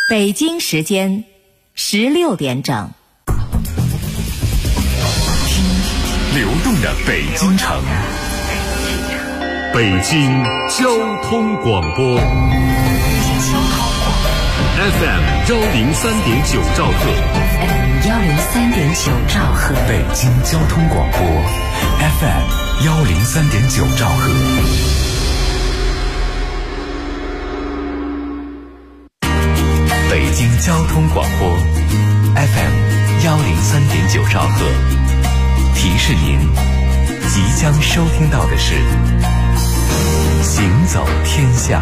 北京时间16点整。 流动的北京城，北京交通广播 FM 103.9兆赫， 103.9兆赫， 北京交通广播 FM 103.9兆赫。北京交通广播 FM 103.9兆赫，提示您即将收听到的是行走天下。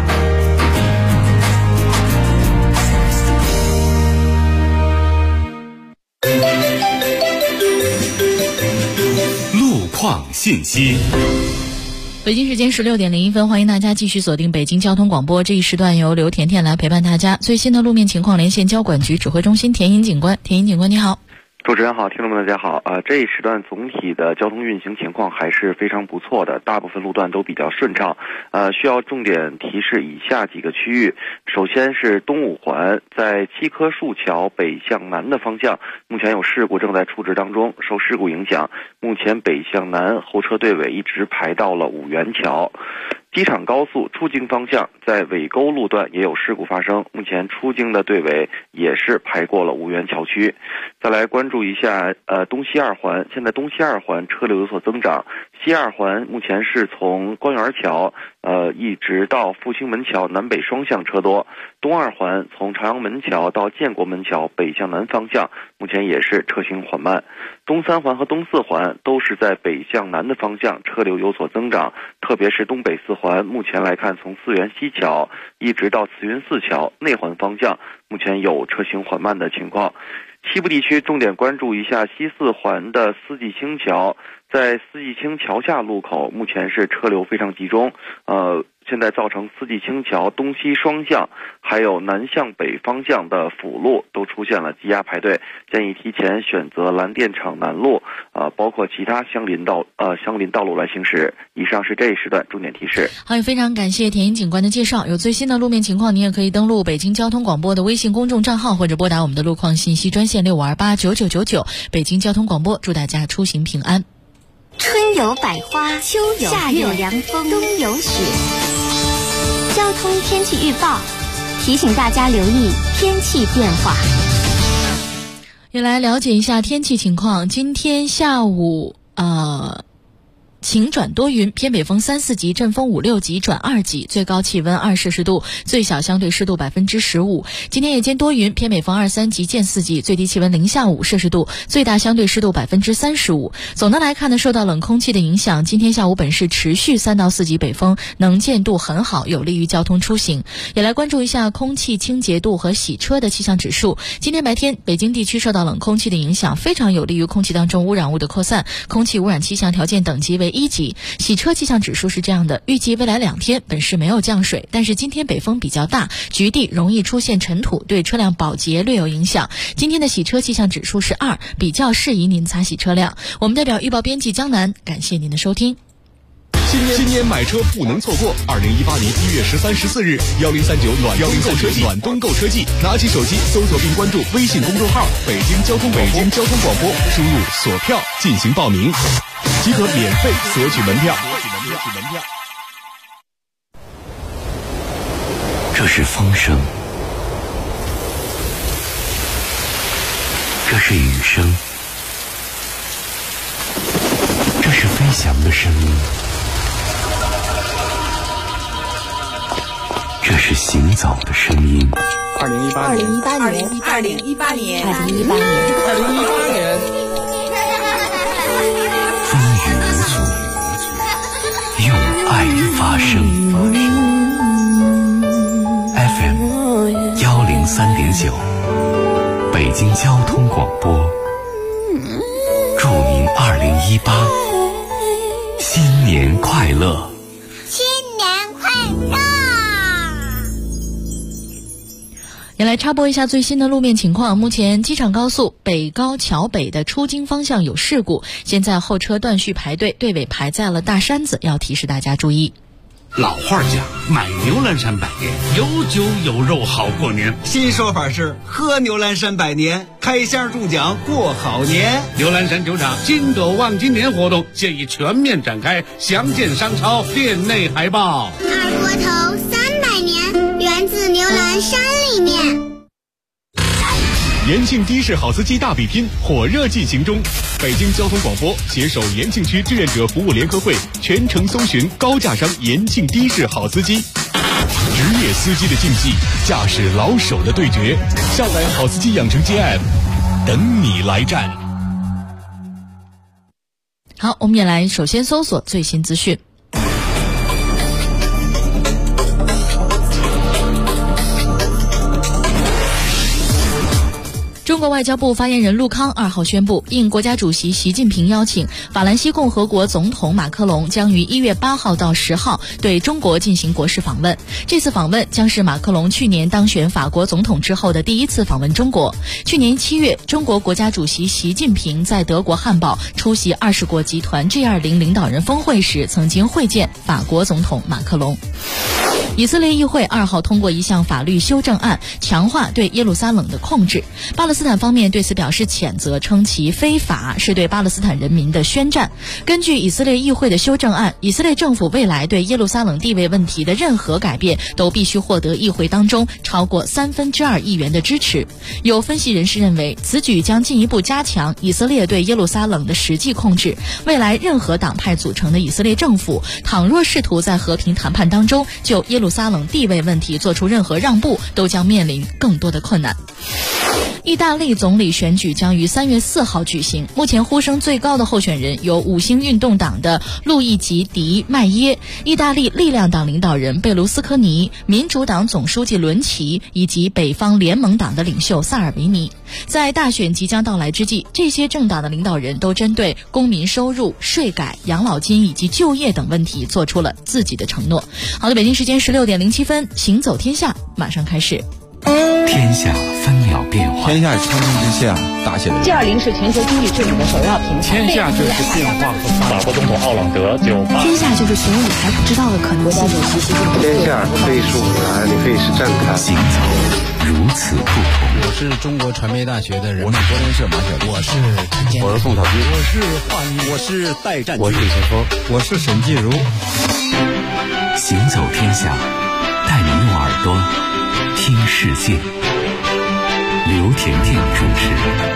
路况信息。 北京时间16点01分，欢迎大家继续锁定北京交通广播，这一时段由刘甜甜来陪伴大家。最新的路面情况连线交管局指挥中心田颖警官。田颖警官你好。 主持人好，听众们大家好。这一时段总体的交通运行情况还是非常不错的，大部分路段都比较顺畅。需要重点提示以下几个区域。首先是东五环，在七棵树桥北向南的方向，目前有事故正在处置当中，受事故影响，目前北向南后车队尾一直排到了五元桥。机场高速出京方向，在尾沟路段也有事故发生，目前出京的队尾也是排过了五元桥区。再来关注一下东西二环，现在东西二环车流有所增长，西二环目前是从官园桥一直到复兴门桥南北双向车多，东二环从朝阳门桥到建国门桥北向南方向目前也是车行缓慢，东三环和东四环都是在北向南的方向车流有所增长，特别是东北四环目前来看，从四元西桥一直到慈云寺桥内环方向目前有车行缓慢的情况。西部地区重点关注一下西四环的四季青桥，在四季青桥下路口目前是车流非常集中，现在造成四季青桥东西双向还有南向北方向的辅路都出现了积压排队，建议提前选择蓝电厂南路包括其他相邻道路来行驶。以上是这一时段重点提示。 好，也非常感谢田颖警官的介绍。有最新的路面情况，您也可以登录北京交通广播的微信公众账号，或者拨打我们的路况信息专线65289999。北京交通广播，祝大家出行平安。 春有百花，秋有夏有凉风，冬有雪。交通天气预报提醒大家留意天气变化。 也来了解一下天气情况。今天下午晴转多云，偏北风3、4级，阵风5、6级转2级，最高气温2摄氏度，最小相对湿度15%。今天夜间多云，偏北风2、3级见4级，最低气温零下5摄氏度，最大相对湿度35%。总的来看呢，受到冷空气的影响，今天下午本市持续3到4级北风，能见度很好，有利于交通出行。也来关注一下空气清洁度和洗车的气象指数。今天白天，北京地区受到冷空气的影响，非常有利于空气当中污染物的扩散，空气污染气象条件等级为1级。洗车气象指数是这样的，预计未来2天本市没有降水，但是今天北风比较大，局地容易出现尘土，对车辆保洁略有影响。今天的洗车气象指数是2，比较适宜您擦洗车辆。我们代表预报编辑江南，感谢您的收听。 新年买车不能错过！2018年1月13、14日，1039暖冬购车季，拿起手机搜索并关注微信公众号“北京交通广播”，输入锁票进行报名，即可免费索取门票。这是风声，这是雨声，这是飞翔的声音。这是行走的声音。 2018年， 风雨无阻，用爱发声。FM 103.9，北京交通广播，祝您2018新年快乐！ 新年快乐！ 也来插播一下最新的路面情况。目前机场高速北高桥北的出京方向有事故，现在后车断续排队，队尾排在了大山子，要提示大家注意。 老话讲，买牛栏山百年，有酒有肉好过年。 新说法是喝牛栏山百年，开箱中奖过好年。 牛栏山酒厂金斗望今年活动现已全面展开，详见商超店内海报。 二锅头300年，源自牛栏山里面。 延庆的士好司机大比拼火热进行中，北京交通广播携手延庆区志愿者服务联合会全程搜寻高价商延庆的士好司机，职业司机的竞技，驾驶老手的对决，下载好司机养成机 App， 等你来战。 好，我们也来首先搜索最新资讯。中国外交部发言人陆康2号宣布，应国家主席习近平邀请，法兰西共和国总统马克龙将于1月8号到10号对中国进行国事访问。这次访问将是马克龙去年当选法国总统之后的第一次访问中国。去年7月，中国国家主席习近平在德国汉堡出席20国集团 G20 领导人峰会时，曾经会见法国总统马克龙。以色列议会2号通过一项法律修正案，强化对耶路撒冷的控制。巴勒斯坦方面对此表示谴责，称其非法，是对巴勒斯坦人民的宣战。根据以色列议会的修正案，以色列政府未来对耶路撒冷地位问题的任何改变都必须获得议会当中超过2/3议员的支持。有分析人士认为，此举将进一步加强以色列对耶路撒冷的实际控制。未来任何党派组成的以色列政府，倘若试图在和平谈判当中就耶路撒冷地位问题做出任何让步，都将面临更多的困难。意大利总理选举将于3月4号举行，目前呼声最高的候选人有五星运动党的路易吉·迪麦耶、意大利力量党领导人贝卢斯科尼、民主党总书记伦齐以及北方联盟党的领袖萨尔维尼。在大选即将到来之际，这些政党的领导人都针对公民收入、税改、养老金以及就业等问题做出了自己的承诺。好的，北京时间16点07分，行走天下马上开始。 天下分秒变化， 天下苍生之下，大写的人。 G20是全球经济治理的首要平台。 天下就是变化和发展。 法国总统奥朗德98。 天下就是所有你还不知道的可能性。 天下可以是舞台，也可以是站台。 行走如此不同。 我是中国传媒大学的人， 我是国联社马晓丽， 我是陈建， 我是宋小军， 我是华谊， 我是戴占， 我是李前锋， 我是沈继如。 行走天下，带你用耳朵听世界。刘甜甜主持。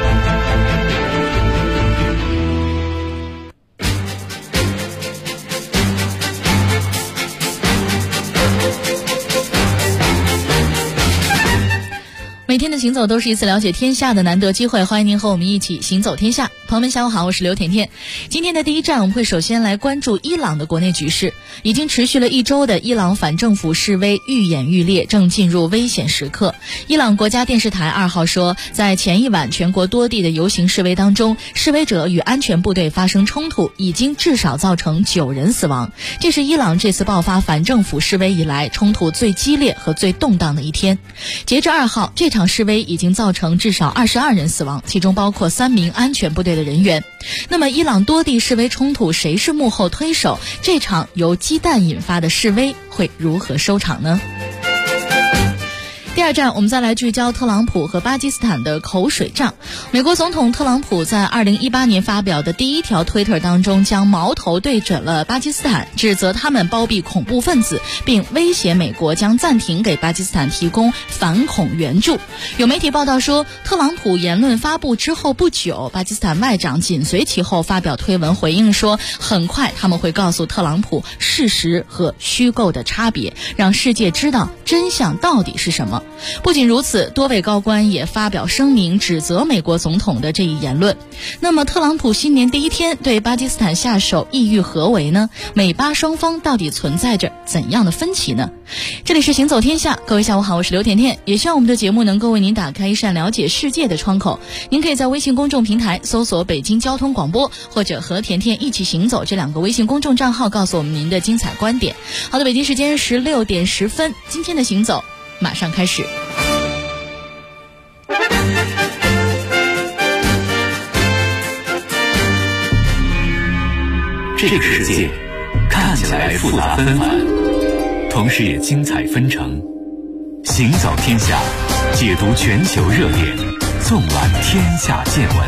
每天的行走都是一次了解天下的难得机会，欢迎您和我们一起行走天下。朋友们下午好，我是刘甜甜。今天的第一站，我们会首先来关注伊朗的国内局势。已经持续了1周的伊朗反政府示威愈演愈烈，正进入危险时刻。伊朗国家电视台2号说，在前一晚全国多地的游行示威当中，示威者与安全部队发生冲突，已经至少造成9人死亡。这是伊朗这次爆发反政府示威以来冲突最激烈和最动荡的一天。截至2号，这场示威已经造成至少22人死亡，其中包括3名安全部队的人员。那么伊朗多地示威冲突，谁是幕后推手？这场由鸡蛋引发的示威会如何收场呢？第二站，我们再来聚焦特朗普和巴基斯坦的口水仗。美国总统特朗普在2018年发表的第一条推特当中，将矛头对准了巴基斯坦，指责他们包庇恐怖分子，并威胁美国将暂停给巴基斯坦提供反恐援助。有媒体报道说，特朗普言论发布之后不久，巴基斯坦外长紧随其后发表推文回应说，很快他们会告诉特朗普事实和虚构的差别，让世界知道真相到底是什么。不仅如此，多位高官也发表声明指责美国总统的这一言论。那么特朗普新年第一天对巴基斯坦下手意欲何为呢？美巴双方到底存在着怎样的分歧呢？这里是行走天下，各位下午好，我是刘甜甜，也希望我们的节目能够为您打开一扇了解世界的窗口。您可以在微信公众平台搜索北京交通广播，或者和甜甜一起行走这2个微信公众账号告诉我们您的精彩观点。好的，北京时间16点10分，今天的行走马上开始。 这个世界看起来复杂纷繁， 同时也精彩纷呈。行走天下，解读全球热点，纵览天下见闻。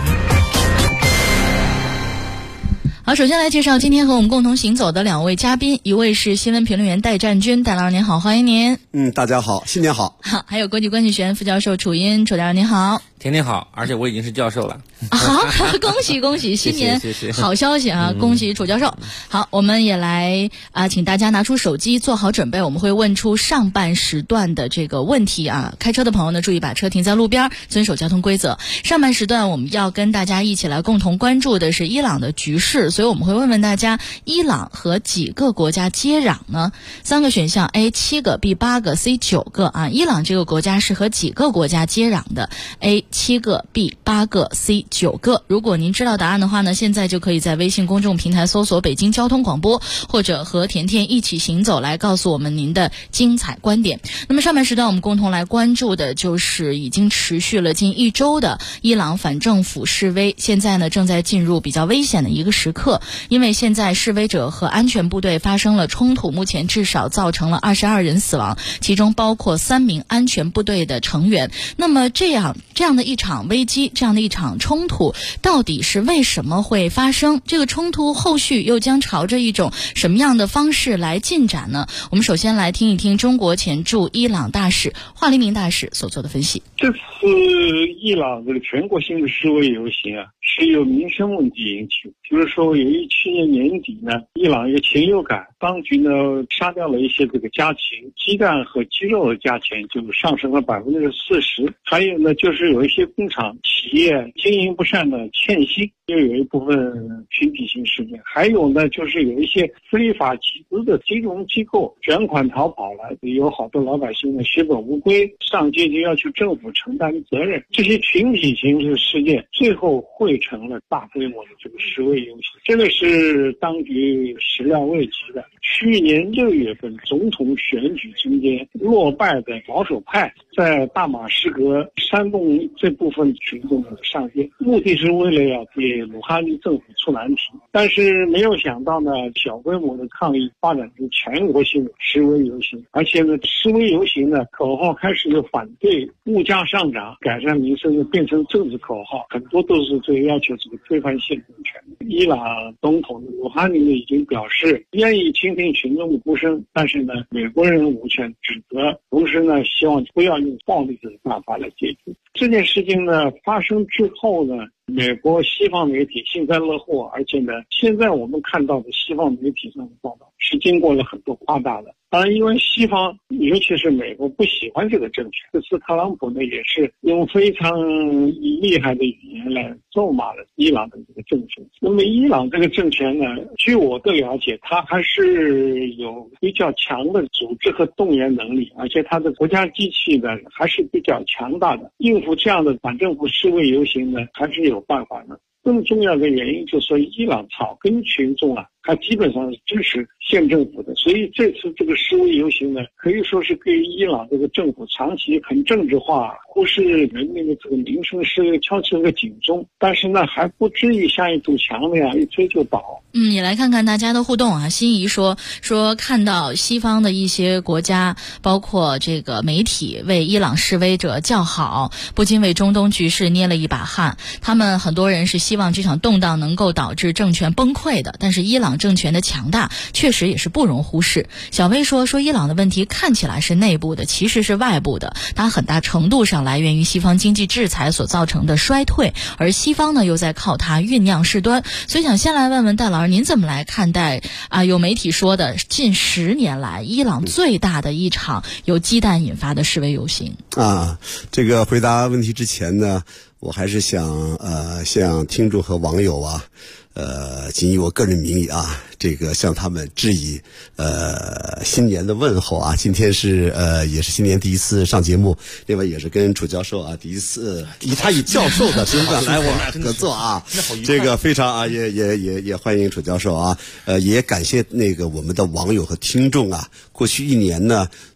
好，首先来介绍今天和我们共同行走的两位嘉宾，一位是新闻评论员戴占军，戴老师您好，欢迎您。 大家好，新年好。 好，还有国际关系学院副教授楚音，楚教授您好。 天天好，而且我已经是教授了。 好，恭喜恭喜，新年好消息啊！恭喜楚教授。好，我们也来请大家拿出手机做好准备，我们会问出上半时段的这个问题啊。开车的朋友呢，注意把车停在路边，遵守交通规则。上半时段我们要跟大家一起来共同关注的是伊朗的局势，所以我们会问问大家，伊朗和几个国家接壤呢？3个选项 A 7个 B 8个 C 9个啊。伊朗这个国家是和几个国家接壤的 ？A 7个 B 8个 C 9个。如果您知道答案的话呢，现在就可以在微信公众平台搜索北京交通广播，或者和甜甜一起行走来告诉我们您的精彩观点。那么上半时段我们共同来关注的就是已经持续了近1周的伊朗反政府示威，现在呢正在进入比较危险的一个时刻，因为现在示威者和安全部队发生了冲突，目前至少造成了22人死亡，其中包括3名安全部队的成员。那么这样的一场危机，这样的一场冲突到底是为什么会发生？这个冲突后续又将朝着一种什么样的方式来进展呢？我们首先来听一听中国前驻伊朗大使华黎明大使所做的分析。 这次伊朗这个全国性的示威游行啊，是由民生问题引起的。比如说，由于去年年底呢，伊朗有禽流感，当局呢杀掉了一些这个家禽，鸡蛋和鸡肉的价钱就上升了40%。还有呢，就是有一些工厂企业经营不善的欠薪，又有一部分群体性事件。还有呢，就是有一些非法集资的金融机构卷款逃跑了，有好多老百姓呢血本无归，上街就要求政府承担责任。这些群体性的事件最后汇成了大规模的这个示威游行，这个是当局始料未及的。去年6月份总统选举中间落败的保守派在大马士革煽动这部分群众上街，目的是为了要给鲁哈尼政府出难题。但是没有想到呢，小规模的抗议发展成全国性的示威游行，而且呢，示威游行呢口号开始由反对物价上涨、改善民生的变成政治口号，很多都是这个要求这个推翻现政权。伊朗总统鲁哈尼已经表示愿意倾听群众的呼声，但是呢，美国人无权指责，同时呢，希望不要用暴力的办法来解决这件事情呢。发生之后呢，美国西方媒体幸灾乐祸，而且呢，现在我们看到的西方媒体上的报道是经过了很多夸大的。当然，因为西方尤其是美国不喜欢这个政权，这次特朗普呢也是用非常厉害的语言来咒骂了伊朗的这个政权。那么伊朗这个政权呢，据我的了解，它还是有比较强的组织和动员能力，而且它的国家机器呢还是比较强大的，应付这样的反政府示威游行呢还是有办法的。更重要的原因就是说，伊朗草根群众啊，他基本上是支持县政府的，所以这次这个示威游行呢，可以说是对伊朗这个政府长期很政治化、忽视人民的这个民生是敲起了个警钟。但是呢，还不至于像一堵墙那样一推就倒。 也来看看大家的互动啊。心仪说看到西方的一些国家，包括这个媒体为伊朗示威者叫好，不禁为中东局势捏了一把汗。他们很多人是希望这场动荡能够导致政权崩溃的，但是伊朗政权的强大确实也是不容忽视。小薇说伊朗的问题看起来是内部的，其实是外部的，它很大程度上来源于西方经济制裁所造成的衰退，而西方呢又在靠它酝酿事端。所以想先来问问戴老师，您怎么来看待有媒体说的近10年来伊朗最大的一场由鸡蛋引发的示威游行？ 这个回答问题之前呢，我还是想向听众和网友仅以我个人名义这个向他们致以新年的问候啊。今天是也是新年第一次上节目，另外也是跟楚教授第一次以教授的身份来我们合作这个非常也欢迎楚教授也感谢那个我们的网友和听众过去1年呢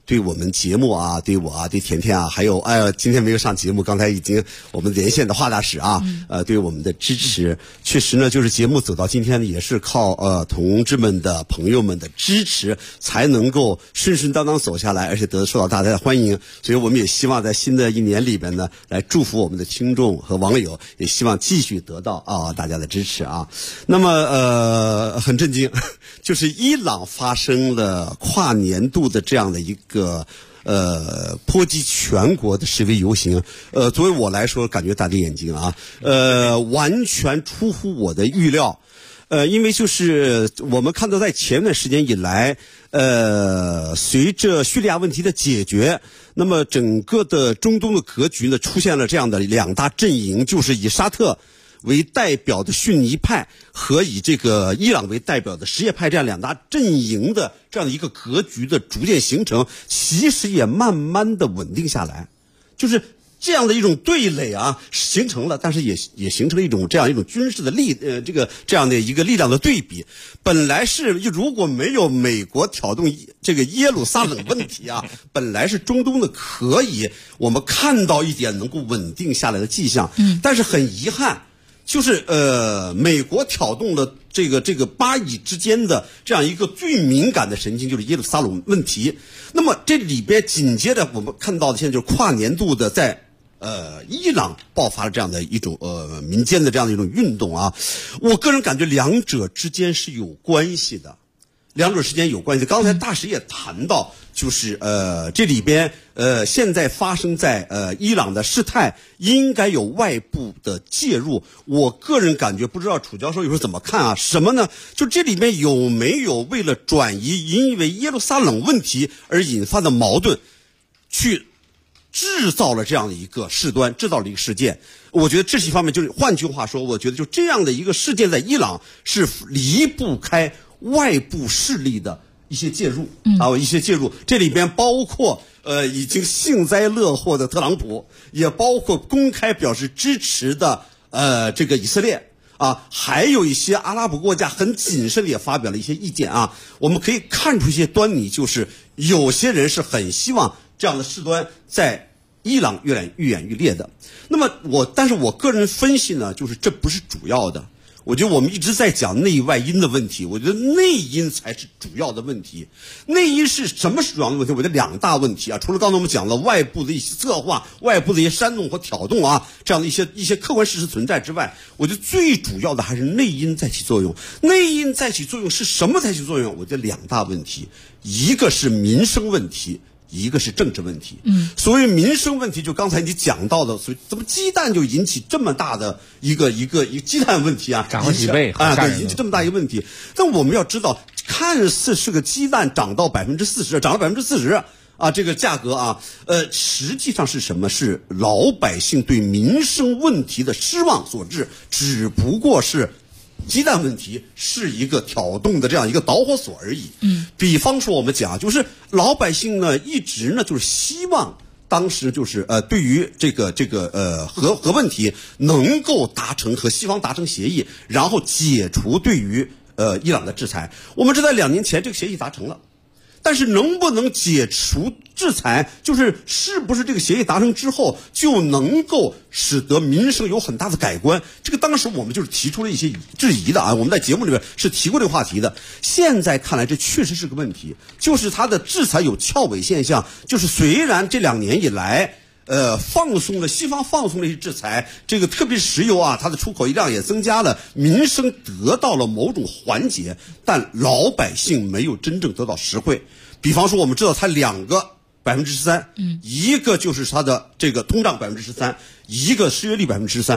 对我们节目啊，对我啊，对甜甜啊，还有今天没有上节目，刚才已经我们连线的华大使啊，对我们的支持，确实呢，就是节目走到今天呢，也是靠同志们的朋友们的支持，才能够顺顺当当走下来，而且受到大家的欢迎。所以我们也希望在新的一年里边呢，来祝福我们的听众和网友，也希望继续得到大家的支持啊。那么很震惊，就是伊朗发生了跨年度的这样的一个波及全国的示威游行，作为我来说感觉大跌眼镜啊，完全出乎我的预料，因为就是我们看到在前段时间以来，随着叙利亚问题的解决，那么整个的中东的格局呢出现了这样的两大阵营，就是以沙特为代表的逊尼派和以这个伊朗为代表的什叶派这样两大阵营的这样的一个格局的逐渐形成，其实也慢慢的稳定下来，就是这样的一种对垒啊形成了，但是也形成了这样一种军事的这样的一个力量的对比。本来是如果没有美国挑动这个耶路撒冷问题啊，本来是中东的可以我们看到一点能够稳定下来的迹象，但是很遗憾。就是美国挑动了这个巴以之间的这样一个最敏感的神经，就是耶路撒冷问题。那么这里边紧接着我们看到的现在就是跨年度的在伊朗爆发了这样的一种民间的这样的一种运动啊。我个人感觉两者之间是有关系的。刚才大使也谈到，就是这里边现在发生在伊朗的事态应该有外部的介入。我个人感觉，不知道楚教授有时候怎么看啊？什么呢？就这里面有没有为了转移因为耶路撒冷问题而引发的矛盾，去制造了这样的一个事端，制造了一个事件？我觉得这些方面，就是换句话说，我觉得就这样的一个事件在伊朗是离不开外部势力的一些介入一些介入，这里边包括已经幸灾乐祸的特朗普，也包括公开表示支持的这个以色列啊，还有一些阿拉伯国家很谨慎也发表了一些意见啊。我们可以看出一些端倪，就是有些人是很希望这样的事端在伊朗愈演愈烈的。那么但是我个人分析呢，就是这不是主要的。我觉得我们一直在讲内外因的问题，我觉得内因才是主要的问题。内因是什么是主要的问题？我觉得两大问题啊，除了刚才我们讲了外部的一些策划、外部的一些煽动和挑动啊，这样的一些客观事实存在之外，我觉得最主要的还是内因在起作用。内因在起作用是什么在起作用？我觉得两大问题，一个是民生问题，一个是政治问题。所谓民生问题，就刚才你讲到的，所以怎么鸡蛋就引起这么大的一个鸡蛋问题啊， 涨了几倍啊，对，引起这么大一个问题。但我们要知道，看似是个鸡蛋涨到40%，涨了40%啊，这个价格啊，实际上是什么？是老百姓对民生问题的失望所致，只不过是鸡蛋问题是一个挑动的这样一个导火索而已。比方说我们讲，就是老百姓呢一直呢就是希望当时就是对于这个核问题能够和西方达成协议，然后解除对于伊朗的制裁。我们知道2年前这个协议达成了。但是能不能解除制裁，是不是这个协议达成之后就能够使得民生有很大的改观？这个当时我们就是提出了一些质疑的啊，我们在节目里面是提过这个话题的。现在看来这确实是个问题，就是它的制裁有翘尾现象，就是虽然这2年以来西方放松了一些制裁，这个特别是石油啊，它的出口量也增加了，民生得到了某种缓解，但老百姓没有真正得到实惠。比方说我们知道它2个13%，一个就是它的这个通胀13%，一个失业率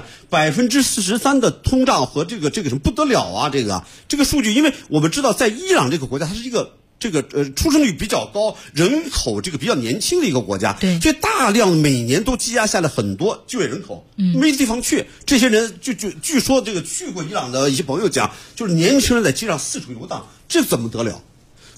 13%，43%的通胀和这个什么不得了啊，这个数据，因为我们知道在伊朗这个国家，它是一个出生率比较高，人口比较年轻的一个国家， 对， 所以大量每年都积压下来很多就业人口，没地方去。这些人据说这个去过伊朗的一些朋友讲，就是年轻人在街上四处游荡，这怎么得了？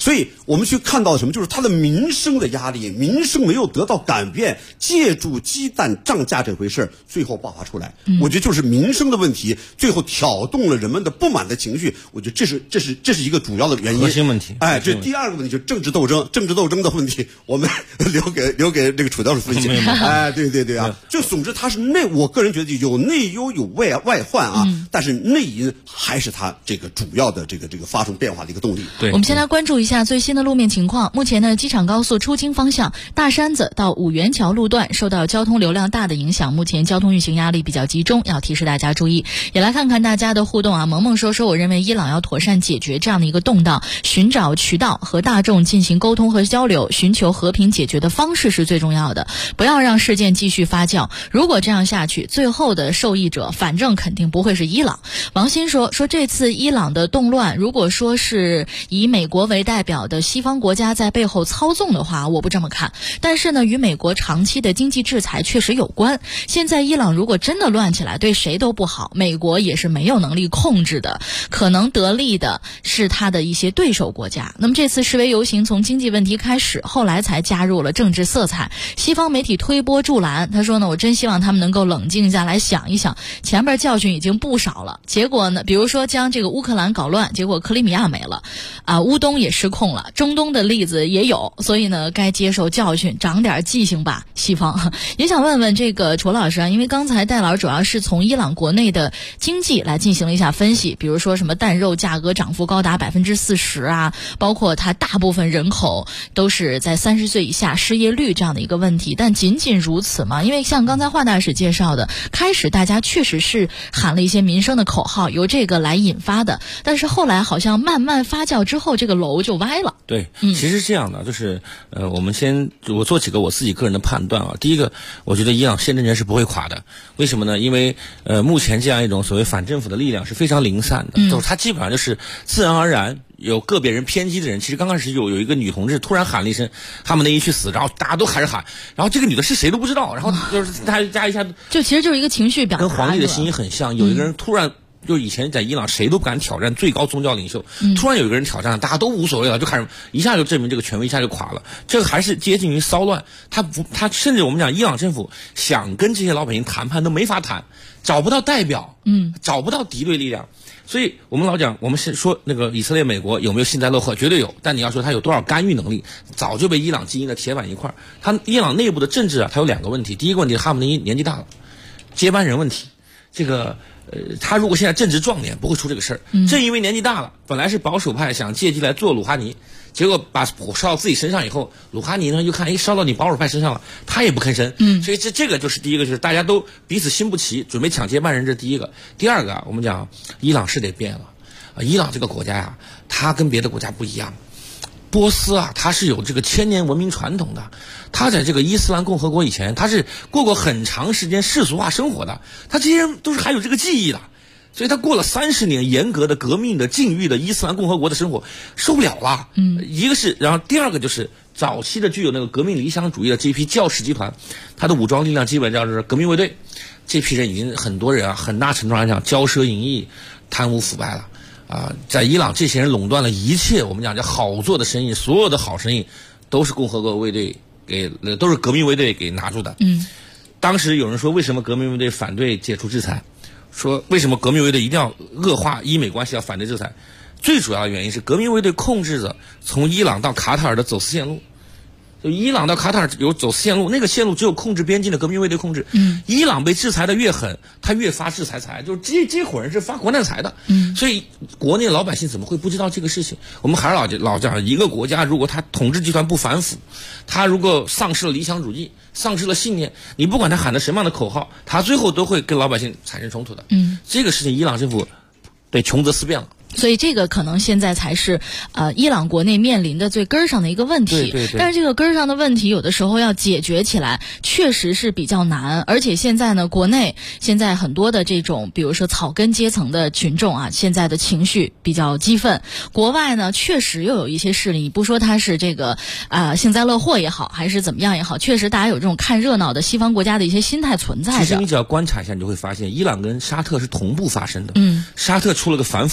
所以我们去看到什么，就是它的民生的压力，民生没有得到改变，借助鸡蛋涨价这回事最后爆发出来。我觉得就是民生的问题，最后挑动了人们的不满的情绪。我觉得这是一个主要的原因， 核心问题。 这第二个问题就是政治斗争的问题，我们留给这个楚教授分析。对啊，就总之它是我个人觉得有内忧有外患啊，但是内因还是它这个主要的这个发生变化的一个动力。 对，我们先来关注一下最新的路面情况。目前呢，机场高速出京方向大山子到五元桥路段受到交通流量大的影响，目前交通运行压力比较集中，要提示大家注意。也来看看大家的互动啊。萌萌说，我认为伊朗要妥善解决这样的一个动荡，寻找渠道和大众进行沟通和交流，寻求和平解决的方式是最重要的，不要让事件继续发酵。如果这样下去，最后的受益者反正肯定不会是伊朗。王鑫说这次伊朗的动乱，如果说是以美国为代表的西方国家在背后操纵的话，我不这么看。但是呢，与美国长期的经济制裁确实有关。现在伊朗如果真的乱起来，对谁都不好，美国也是没有能力控制的，可能得利的是他的一些对手国家。那么这次示威游行从经济问题开始，后来才加入了政治色彩，西方媒体推波助澜。他说呢，我真希望他们能够冷静下来想一想，前边教训已经不少了，结果呢，比如说将这个乌克兰搞乱，结果克里米亚没了乌东也失控了，中东的例子也有，所以呢，该接受教训，长点记性吧。西方也想问问这个楚老师啊，因为刚才戴老师主要是从伊朗国内的经济来进行了一下分析，比如说什么蛋肉价格涨幅高达40%啊，包括它大部分人口都是在30岁以下，失业率这样的一个问题。但仅仅如此吗？因为像刚才华大使介绍的，开始大家确实是喊了一些民生的口号，由这个来引发的，但是后来好像慢慢发酵之后，这个楼就歪了。 对，其实是这样的，就是我做几个我自己个人的判断啊。第一个，我觉得伊朗现政权是不会垮的，为什么呢？因为目前这样一种所谓反政府的力量是非常零散的，就是它基本上就是自然而然。有个别人偏激的人，其实刚开始有一个女同志突然喊了一声哈梅内伊去死，然后大家都开始喊，然后这个女的是谁都不知道，然后就是大家一下就其实就是一个情绪表达， 跟皇帝的心意很像。有一个人突然就以前在伊朗谁都不敢挑战最高宗教领袖，突然有一个人挑战，大家都无所谓了，就开始一下就证明这个权威一下就垮了。这个还是接近于骚乱，他甚至我们讲伊朗政府想跟这些老百姓谈判都没法谈，找不到代表，找不到敌对力量。所以我们老讲，我们是说那个以色列、美国有没有幸灾乐祸，绝对有。但你要说他有多少干预能力，早就被伊朗基因的铁板一块。他伊朗内部的政治啊，它有2个问题。第一个问题，哈梅内伊年纪大了，接班人问题。这个他如果现在正值壮年，不会出这个事儿。正因为年纪大了，本来是保守派想借机来做鲁哈尼，结果把火烧到自己身上以后，鲁哈尼呢又看，烧到你保守派身上了，他也不吭声。所以这个就是第一个，就是大家都彼此心不齐，准备抢接班人，这是第一个。第二个啊，我们讲伊朗是得变了。伊朗这个国家呀，它跟别的国家不一样。波斯啊，它是有这个1000年文明传统的，它在这个伊斯兰共和国以前，它是过很长时间世俗化生活的，它这些人都是还有这个记忆的，所以他过了30年严格的革命的禁欲的伊斯兰共和国的生活，受不了了。一个是，然后第二个就是早期的具有那个革命理想主义的这批教士集团，他的武装力量基本上是革命卫队，这批人已经很多人啊，很大程度上讲骄奢淫逸、贪污腐败了。在伊朗这些人垄断了一切，我们讲叫好做的生意，所有的好生意都是共和国卫队都是革命卫队给拿住的。当时有人说，为什么革命卫队反对解除制裁？说为什么革命卫队一定要恶化伊美关系，要反对制裁？最主要的原因是革命卫队控制着从伊朗到卡塔尔的走私线路。就伊朗到卡塔尔有走私线路，那个线路只有控制边境的革命卫队控制。伊朗被制裁的越狠，他越发制裁财，就是这伙人是发国难财的。所以国内老百姓怎么会不知道这个事情？我们还是老讲，一个国家如果他统治集团不反腐，他如果丧失了理想主义，丧失了信念，你不管他喊的什么样的口号，他最后都会跟老百姓产生冲突的。这个事情伊朗政府对穷则思变了。 所以这个可能现在才是伊朗国内面临的最根儿上的一个问题。 对。 但是这个根儿上的问题有的时候要解决起来确实是比较难，而且现在呢，国内现在很多的这种比如说草根阶层的群众啊，现在的情绪比较激愤。国外呢确实又有一些势力，你不说他是这个幸灾乐祸也好，还是怎么样也好，确实大家有这种看热闹的西方国家的一些心态存在着。 其实你只要观察一下，你就会发现伊朗跟沙特是同步发生的。沙特出了个反腐王子，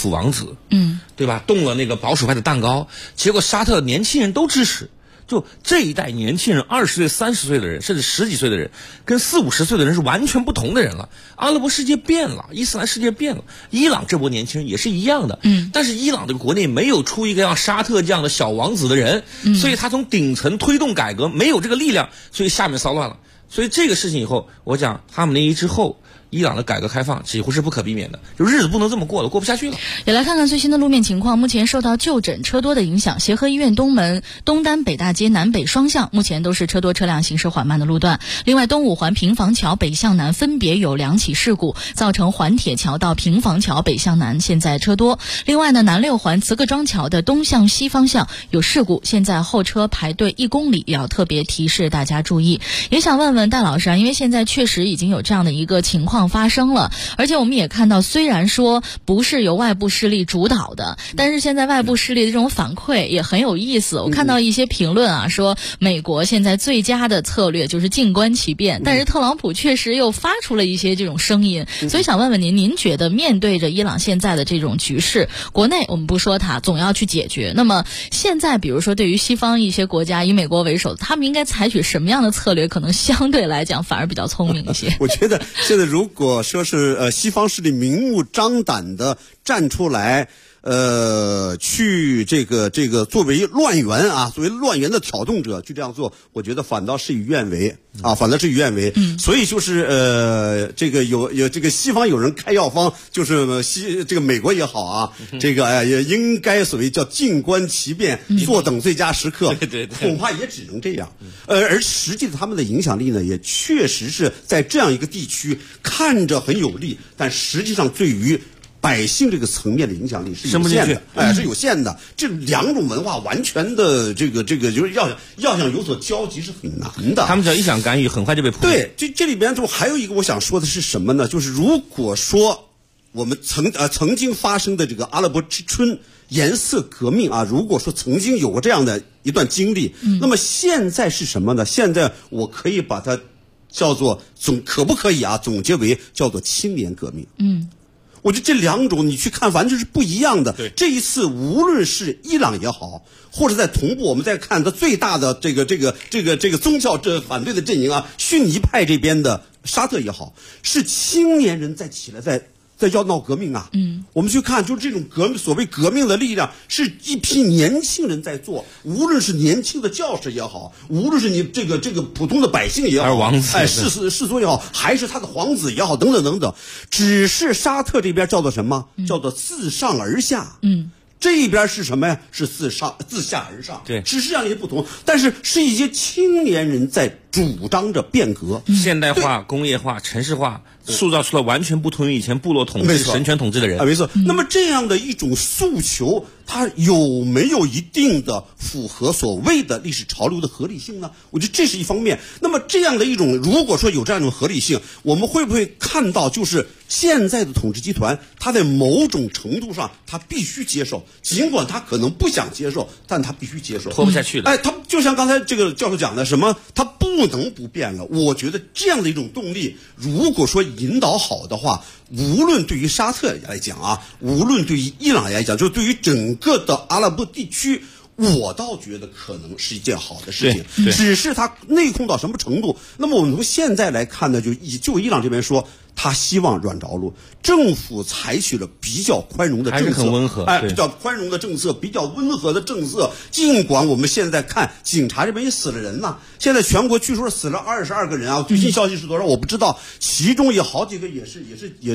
子，对吧？动了那个保守派的蛋糕，结果沙特年轻人都支持。就这一代年轻人，20岁、30岁的人，甚至10几岁的人，跟40、50岁的人是完全不同的人了。阿拉伯世界变了，伊斯兰世界变了，伊朗这波年轻人也是一样的。但是伊朗的国内没有出一个像沙特这样的小王子的人，所以他从顶层推动改革没有这个力量，所以下面骚乱了。所以这个事情以后，我讲哈姆内伊之后，伊朗的改革开放几乎是不可避免的，就日子不能这么过了，过不下去了。 也来看看最新的路面情况。目前受到就诊车多的影响，协和医院东门、东单北大街南北双向目前都是车多车辆行驶缓慢的路段。另外，东五环平房桥北向南分别有2起事故，造成环铁桥到平房桥北向南现在车多。另外呢，南六环慈各庄桥的东向西方向有事故，现在后车排队1公里，也要特别提示大家注意。也想问问戴老师啊，因为现在确实已经有这样的一个情况发生了，而且我们也看到，虽然说不是由外部势力主导的，但是现在外部势力的这种反馈也很有意思。我看到一些评论啊，说美国现在最佳的策略就是静观其变，但是特朗普确实又发出了一些这种声音，所以想问问您，您觉得面对着伊朗现在的这种局势，国内我们不说它，总要去解决。那么现在比如说对于西方一些国家，以美国为首，他们应该采取什么样的策略，可能相对来讲反而比较聪明一些？ 我觉得现在如果说是西方势力明目张胆的站出来，去这个作为乱源啊，作为乱源的挑动者去这样做，我觉得反倒事与愿违啊，反倒事与愿违。所以就是这个有这个西方有人开药方，就是这个美国也好啊，这个也应该所谓叫静观其变，坐等最佳时刻， 对， 恐怕也只能这样。而实际的他们的影响力呢，也确实是在这样一个地区看着很有利，但实际上对于百姓这个层面的影响力是有限的，是有限的。这两种文化完全的这个就是要想有所交集是很难的。 他们只要一想干预，很快就被破坏。 对，这里边就还有一个我想说的是什么呢？就是如果说我们曾经发生的这个阿拉伯之春颜色革命啊，如果说曾经有过这样的一段经历，那么现在是什么呢？现在我可以把它叫做可不可以啊？总结为叫做青年革命。我觉得这两种你去看完全是不一样的。这一次无论是伊朗也好，或者在同步我们再看它最大的这个宗教反对的阵营啊，逊尼派这边的沙特也好，是青年人在起来在要闹革命啊。我们去看就是这种所谓革命的力量是一批年轻人在做，无论是年轻的教士也好，无论是你这个普通的百姓也好， 王子世俗也好，还是他的皇子也好，等等等等，只是沙特这边叫做什么？叫做自上而下。这边是什么呀？是自下而上。 对， 只是这样一些不同，但是是一些青年人在主张着变革， 现代化、工业化、城市化，塑造出了完全不同于以前部落统治、神权统治的人。 没错。那么这样的一种诉求，它有没有一定的符合所谓的历史潮流的合理性呢？我觉得这是一方面。那么这样的一种，如果说有这样一种合理性，我们会不会看到，就是现在的统治集团，它在某种程度上，它必须接受，尽管他可能不想接受，但他必须接受， 拖不下去了。 他就像刚才这个教授讲的，什么，他不能不变了。我觉得这样的一种动力，如果说引导好的话，无论对于沙特来讲啊，无论对于伊朗来讲，就是对于整个的阿拉伯地区，我倒觉得可能是一件好的事情。只是它内控到什么程度？那么我们从现在来看呢，就伊朗这边说，他希望软着陆，政府采取了比较宽容的政策， 还是很温和， 比较宽容的政策，比较温和的政策。尽管我们现在看警察这边也死了人了，现在全国据说死了22个人啊，最新消息是多少我不知道，其中有好几个也是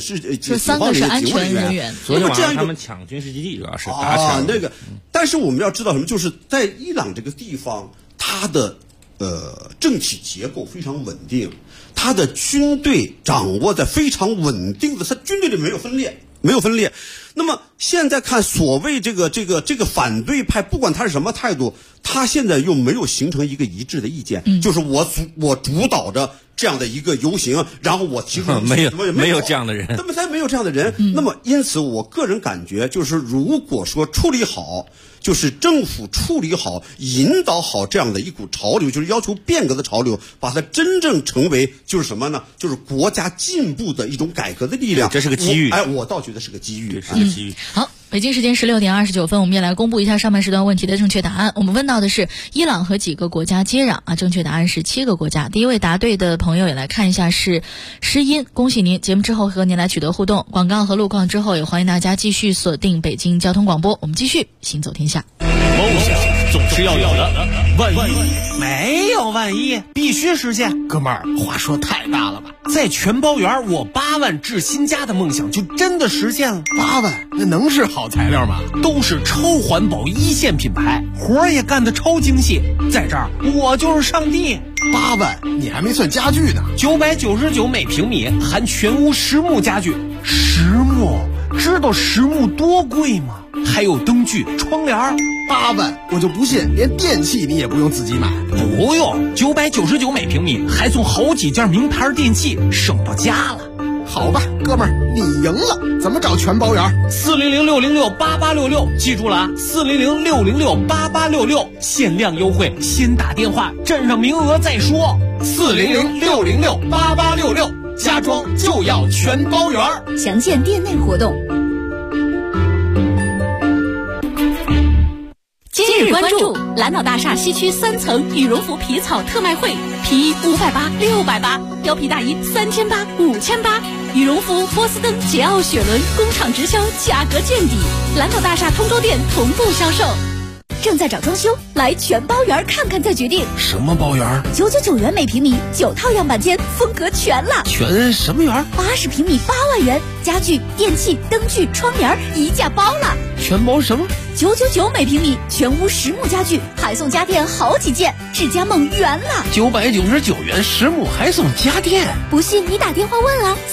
3个是安全人员。 昨天晚上他们抢军事基地，主要是打抢那个。但是我们要知道什么，就是在伊朗这个地方，它的政体结构非常稳定，他的军队掌握在非常稳定的，他军队里没有分裂。那么现在看所谓这个反对派，不管他是什么态度，他现在又没有形成一个一致的意见，就是我主导着这样的一个游行，然后我提出没有这样的人， 那么才没有这样的人。那么因此我个人感觉，就是如果说处理好，就是政府处理好、引导好这样的一股潮流，就是要求变革的潮流，把它真正成为就是什么呢？就是国家进步的一种改革的力量。 这是个机遇。 我倒觉得是个机遇。 好。 北京时间16点29分，我们也来公布一下上半时段问题的正确答案。我们问到的是伊朗和几个国家接壤啊？正确答案是7个国家。第一位答对的朋友也来看一下是诗音，恭喜您！节目之后和您来取得互动，广告和路况之后，也欢迎大家继续锁定北京交通广播。我们继续行走天下。 梦想总是要有的，万一没有万一，必须实现。哥们儿，话说太大了吧？在全包圆我8万置新家的梦想就真的实现了。 8万，那能是好材料吗？ 都是超环保1线品牌，活儿也干得超精细。在这儿，我就是上帝。 8万，你还没算家具呢。 999每平米，含全屋实木家具。实木，知道实木多贵吗？还有灯具、窗帘。 8万，我就不信连电器你也不用自己买。 不用，999每平米，还送好几件名牌电器，省到家了。 好吧，哥们儿，你赢了。怎么找全包圆 ？400-606-8866，记住了啊！400-606-8866，限量优惠，先打电话，占上名额再说。400-606-8866，家装就要全包圆。 详见店内活动。 今日关注蓝岛大厦西区3层羽绒服皮草特卖会，皮衣580、680，貂皮大衣3800、5800，羽绒服、波司登、桀骜、雪伦工厂直销，价格见底。蓝岛大厦通州店同步销售。 正在找装修，来全包圆看看再决定。 什么包圆 ？999元每平米，9套样板间，风格全了。 全什么圆 ？80平米8万元，家具、电器、灯具、窗帘一价包了。 全包什么 ？999每平米，全屋实木家具，还送家电好几件，置家梦圆了。 999元实木还送家电， 不信你打电话问啊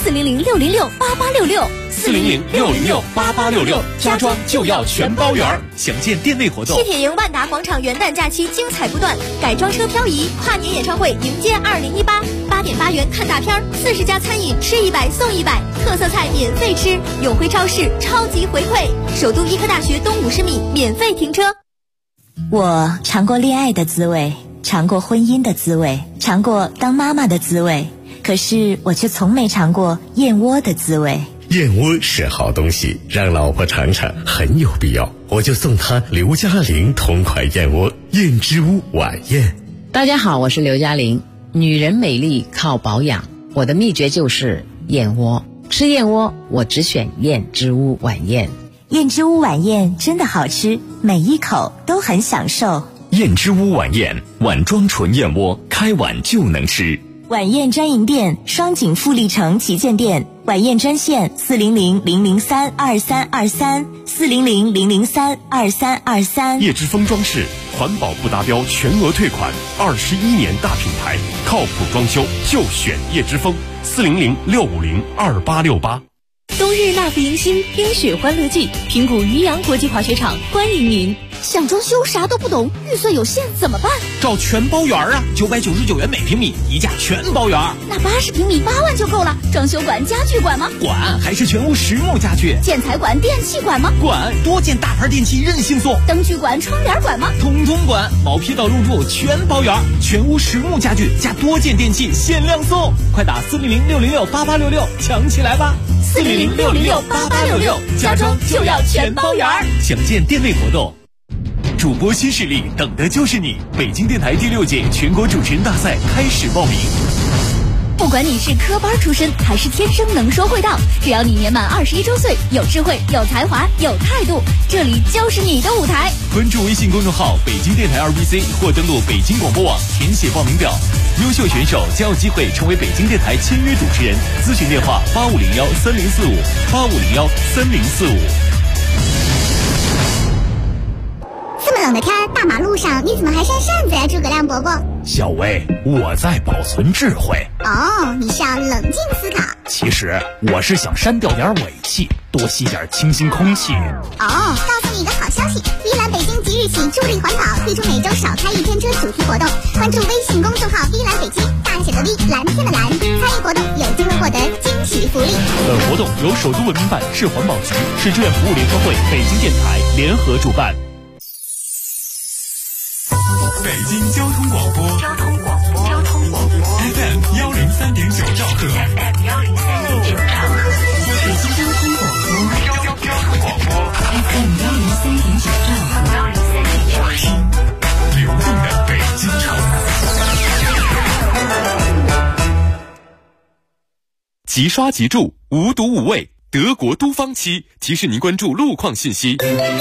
，400-606-8866，400-606-8866，家装就要全包圆。详见店内活动。 西铁营万达广场元旦假期精彩不断，改装车漂移，跨年演唱会迎接2018，8点8元看大片，40家餐饮吃100送100，特色菜免费吃，永辉超市超级回馈，首都医科大学东50米免费停车。 我尝过恋爱的滋味，尝过婚姻的滋味，尝过当妈妈的滋味，可是我却从没尝过燕窝的滋味。 燕窝是好东西，让老婆尝尝很有必要，我就送她刘嘉玲同款燕窝燕之屋晚宴。 大家好，我是刘嘉玲。女人美丽靠保养，我的秘诀就是燕窝。吃燕窝我只选燕之屋晚宴。 燕之屋晚宴真的好吃，每一口都很享受。 燕之屋晚宴，碗装纯燕窝，开碗就能吃。 晚宴专营店：双井富力城旗舰店。晚宴专线：400-003-2323，400-003-2323。 叶之峰装饰，环保不达标全额退款，21年大品牌，靠谱装修就选叶之峰。400-650-2868。 冬日纳福迎新冰雪欢乐季，平谷渔阳国际滑雪场欢迎您。 想装修啥都不懂，预算有限怎么办？ 找全包圆啊！999元每平米，一价全包圆。 那80平米8万就够了。装修管、家具管吗？ 管，还是全屋实木家具。 建材管、电器管吗？ 管，多件大牌电器任性送。 灯具管、窗帘管吗？ 通通管，毛坯到入住全包圆，全屋实木家具加多件电器限量送，快打400-606-8866抢起来吧！400-606-8866，家装就要全包圆。详见店内活动。主播新势力，等的就是你！北京电台第6届全国主持人大赛开始报名。 不管你是科班出身还是天生能说会道，只要你年满21周岁，有智慧、有才华、有态度，这里就是你的舞台。 关注微信公众号北京电台2BC 或登录北京广播网填写报名表，优秀选手将有机会成为北京电台签约主持人。咨询电话8501-3045，8501-3045。 这么冷的天，大马路上你怎么还扇扇子呀，诸葛亮伯伯？ 小薇，我在保存智慧。 哦，你是要冷静思考。 其实我是想删掉点尾气，多吸点清新空气。 哦，告诉你一个好消息，依兰北京即日起助力环保，推出每周少开1天车主题活动。关注微信公众号依兰北京，大写的 V， 蓝天的蓝，参与活动有机会获得惊喜福利。 本活动由首都文明办、市环保局、市志愿服务联合会、北京电台联合主办。 北京交通广播FM 103.9兆赫， FM 103.9兆赫，北京交通广播交通广播 FM 即刷即住，无毒无味。德国都方漆提示您关注路况信息。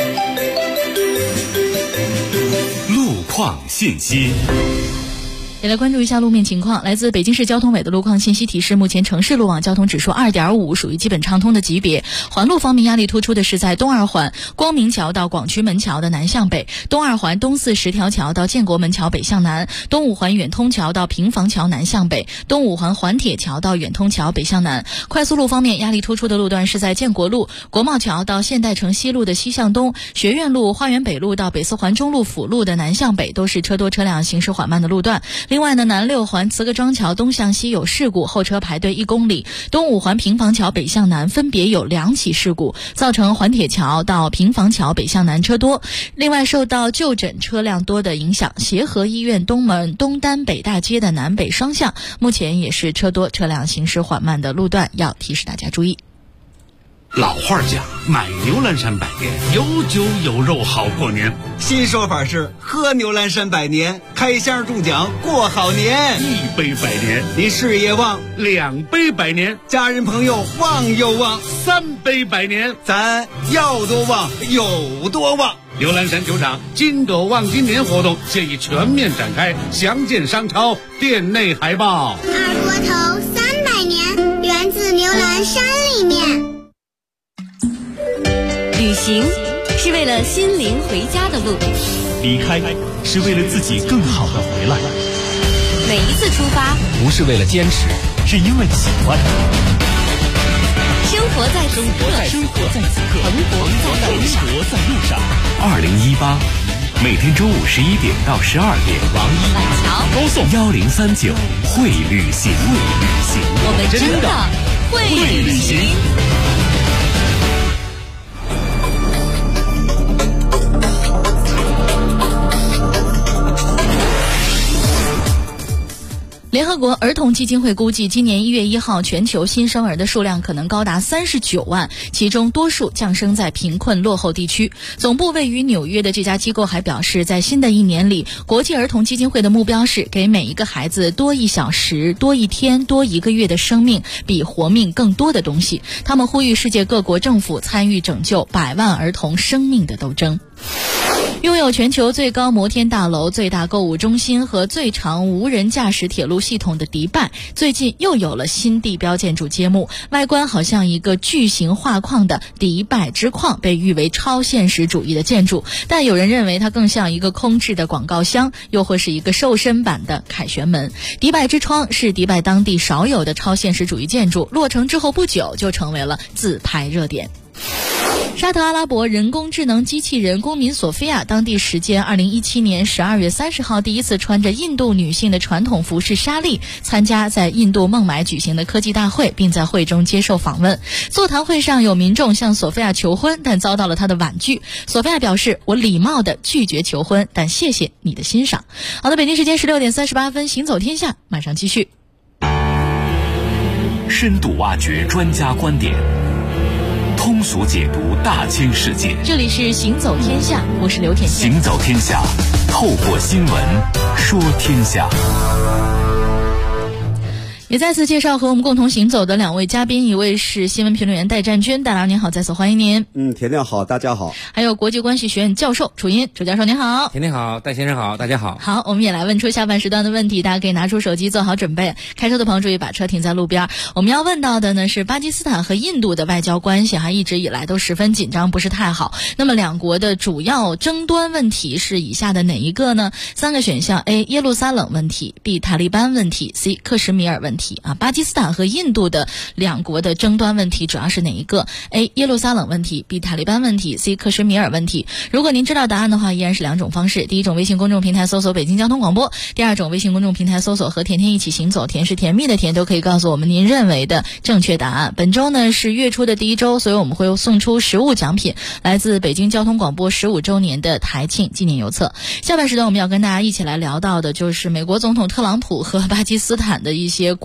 路况信息。 也来关注一下路面情况。来自北京市交通委的路况信息提示，目前城市路网交通指数 2.5， 属于基本畅通的级别。环路方面，压力突出的是在东二环光明桥到广渠门桥的南向北，东二环东四十条桥到建国门桥北向南，东五环远通桥到平房桥南向北，东五环环铁桥到远通桥北向南。快速路方面，压力突出的路段是在建国路国贸桥到现代城西路的西向东，学院路花园北路到北四环中路辅路的南向北，都是车多车辆行驶缓慢的路段。另外呢，南六环慈各庄桥东向西有事故，后车排队1公里，东五环平房桥北向南分别有2起事故，造成环铁桥到平房桥北向南车多。另外，受到就诊车辆多的影响，协和医院东门东单北大街的南北双向目前也是车多车辆行驶缓慢的路段，要提示大家注意。 老话讲，买牛栏山百年，有酒有肉好过年。 新说法是喝牛栏山百年，开箱中奖过好年。 1杯百年， 你事业旺 ；2杯百年， 家人朋友旺又旺 ；3杯百年， 咱要多旺有多旺。 牛栏山酒厂金斗旺今年活动现已全面展开，详见商超店内海报。 二锅头300年，源自牛栏山里面。 旅行是为了心灵回家的路， 离开是为了自己更好的回来。 每一次出发不是为了坚持，是因为喜欢。 生活在此刻， 生活在此刻，活在路上。 2018，每天中午11点到12点， 网易、 板桥高送 1039会旅行， 我们真的会旅行。 联合国儿童基金会估计，今年1月1号全球新生儿的数量可能高达39万，其中多数降生在贫困落后地区。总部位于纽约的这家机构还表示，在新的一年里，国际儿童基金会的目标是给每一个孩子多1小时、多1天、多1个月的生命，比活命更多的东西。他们呼吁世界各国政府参与拯救100万儿童生命的斗争。拥有全球最高摩天大楼、最大购物中心和最长无人驾驶铁路系统的迪拜，最近又有了新地标建筑揭幕。外观好像一个巨型画框的迪拜之框，被誉为超现实主义的建筑，但有人认为它更像一个空置的广告箱，又或是一个瘦身版的凯旋门。迪拜之窗是迪拜当地少有的超现实主义建筑，落成之后不久就成为了自拍热点。沙特阿拉伯人工智能机器人公民索菲亚当地时间2017年12月30号第一次穿着印度女性的传统服饰纱丽参加在印度孟买举行的科技大会，并在会中接受访问。座谈会上有民众向索菲亚求婚，但遭到了她的婉拒。索菲亚表示，我礼貌地拒绝求婚，但谢谢你的欣赏。好的，北京时间16点38分，行走天下马上继续。 深度挖掘专家观点，通俗解读大千世界。 这里是行走天下，我是刘甜甜。 行走天下，透过新闻说天下。 也再次介绍和我们共同行走的2位嘉宾，一位是新闻评论员戴占军，大佬您好，在此欢迎您。 甜甜好，大家好。 还有国际关系学院教授楚音，楚教授您好。 甜甜好，戴先生好，大家好。 好，我们也来问出下半时段的问题，大家可以拿出手机做好准备。开车的朋友注意把车停在路边。我们要问到的呢是巴基斯坦和印度的外交关系一直以来都十分紧张，不是太好。那么两国的主要争端问题是以下的哪一个呢？3个选项 ：A. 耶路撒冷问题 ，B. 塔利班问题 ，C. 克什米尔问题。巴基斯坦和印度的两国的争端问题主要是哪一个 ？A. 耶路撒冷问题 ，B. 塔利班问题 ，C. 克什米尔问题。如果您知道答案的话，依然是2种方式：第一种微信公众平台搜索北京交通广播；第二种微信公众平台搜索和甜甜一起行走，甜是甜蜜的甜，都可以告诉我们您认为的正确答案。本周呢是月初的第1周，所以我们会送出实物奖品，来自北京交通广播15周年的台庆纪念邮册。下半时段我们要跟大家一起来聊到的就是美国总统特朗普和巴基斯坦的一些关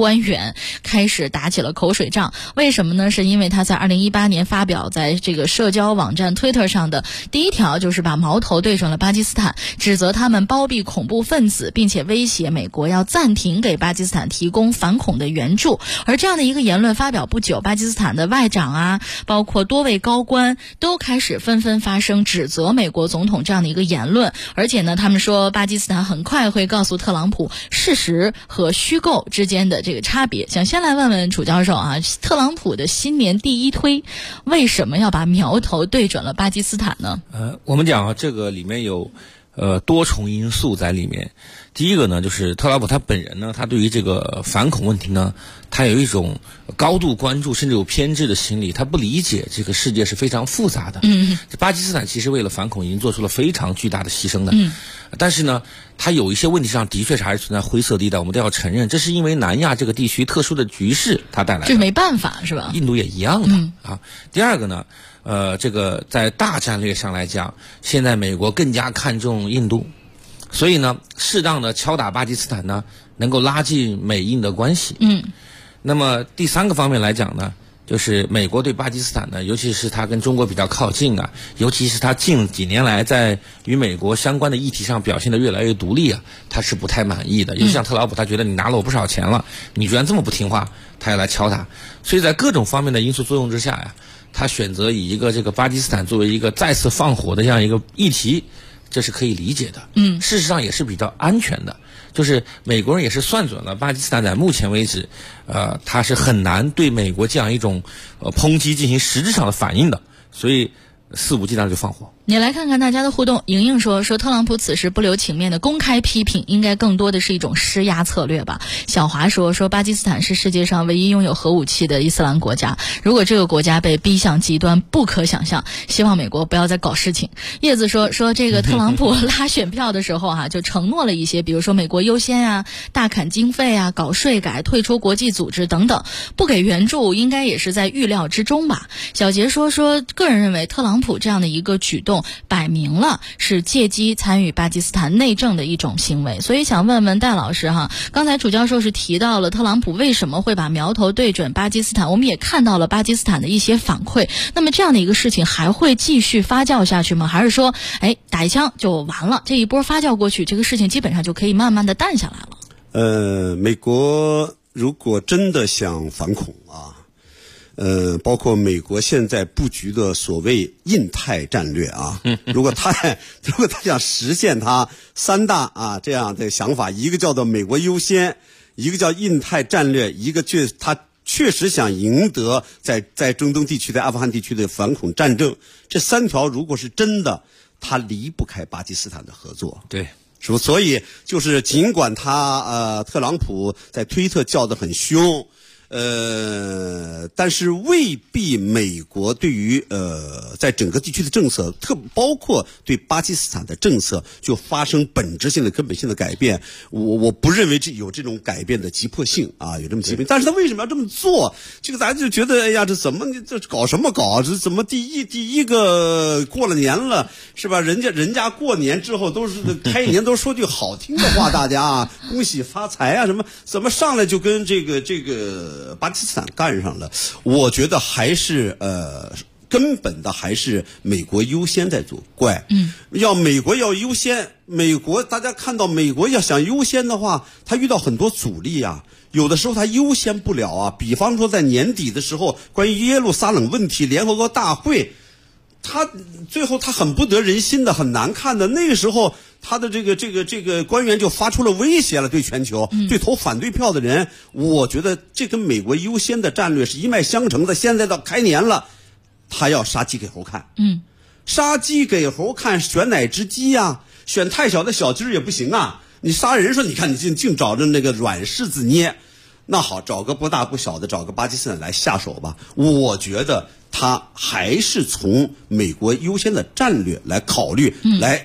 官员开始打起了口水仗。为什么呢？是因为他在2018年发表在这个社交网站 Twitter 上的第一条，就是把矛头对准了巴基斯坦，指责他们包庇恐怖分子，并且威胁美国要暂停给巴基斯坦提供反恐的援助。而这样的一个言论发表不久，巴基斯坦的外长啊，包括多位高官都开始纷纷发声，指责美国总统这样的一个言论。而且呢，他们说巴基斯坦很快会告诉特朗普事实和虚构之间的这个差别。想先来问问楚教授啊，特朗普的新年第一推为什么要把苗头对准了巴基斯坦呢？ 我们讲啊，这个里面有多重因素在里面。第一个呢，就是特朗普他本人呢，他对于这个反恐问题呢，他有一种高度关注甚至有偏执的心理，他不理解这个世界是非常复杂的。巴基斯坦其实为了反恐已经做出了非常巨大的牺牲的。但是呢，他有一些问题上的确是还是存在灰色地带，我们都要承认，这是因为南亚这个地区特殊的局势它带来的。 这没办法是吧？ 印度也一样的啊。第二个呢，这个在大战略上来讲，现在美国更加看重印度。所以呢，适当的敲打巴基斯坦呢，能够拉近美印的关系。那么第三个方面来讲呢，就是美国对巴基斯坦呢，尤其是它跟中国比较靠近啊，尤其是它近几年来在与美国相关的议题上表现得越来越独立啊，他是不太满意的。尤其像特朗普，他觉得你拿了我不少钱了，你居然这么不听话，他要来敲打。所以在各种方面的因素作用之下呀，他选择以一个这个巴基斯坦作为一个再次放火的这样一个议题。这是可以理解的，事实上也是比较安全的。就是美国人也是算准了，巴基斯坦在目前为止，他是很难对美国这样一种抨击进行实质上的反应的，所以肆无忌惮就放火。 你来看看大家的互动。莹莹说特朗普此时不留情面的公开批评，应该更多的是一种施压策略吧。小华说巴基斯坦是世界上唯一拥有核武器的伊斯兰国家，如果这个国家被逼向极端，不可想象，希望美国不要再搞事情。叶子说这个特朗普拉选票的时候就承诺了一些，比如说美国优先啊，大砍经费啊，搞税改，退出国际组织等等，不给援助应该也是在预料之中吧。小杰说个人认为特朗普这样的一个举动摆明了是借机参与巴基斯坦内政的一种行为。所以想问问戴老师哈，刚才楚教授是提到了特朗普为什么会把苗头对准巴基斯坦，我们也看到了巴基斯坦的一些反馈。那么这样的一个事情还会继续发酵下去吗？还是说打一枪就完了，这一波发酵过去，这个事情基本上就可以慢慢的淡下来了？ 美国如果真的想反恐啊，包括美国现在布局的所谓印太战略啊，如果他想实现他三大这样的想法，一个叫做美国优先，一个叫印太战略，一个他确实想赢得在中东地区的阿富汗地区的反恐战争，这三条如果是真的，他离不开巴基斯坦的合作。 对。 是不？所以就是尽管他特朗普在推特叫得很凶，但是未必美国对于在整个地区的政策，包括对巴基斯坦的政策，就发生本质性的根本性的改变。我不认为有这种改变的急迫性啊，有这么急迫性。但是他为什么要这么做？这个咱就觉得，哎呀，这搞什么搞？这怎么第一个过了年了是吧？人家过年之后都是开年都说句好听的话，大家恭喜发财啊，怎么上来就跟这个巴基斯坦干上了？我觉得还是根本的还是美国优先在作怪。美国要优先，大家看到美国要想优先的话，他遇到很多阻力啊。有的时候他优先不了啊。比方说在年底的时候，关于耶路撒冷问题联合国大会，他最后他很不得人心的，很难看的。那个时候他的这个官员就发出了威胁了，对全球，对投反对票的人。我觉得这跟美国优先的战略是一脉相承的。现在到开年了，他要杀鸡给猴看，杀鸡给猴看，选哪只鸡呀？选太小的小鸡也不行啊！你杀人说，你看你净找着那个软柿子捏，那好，找个不大不小的，找个巴基斯坦来下手吧。我觉得他还是从美国优先的战略来考虑，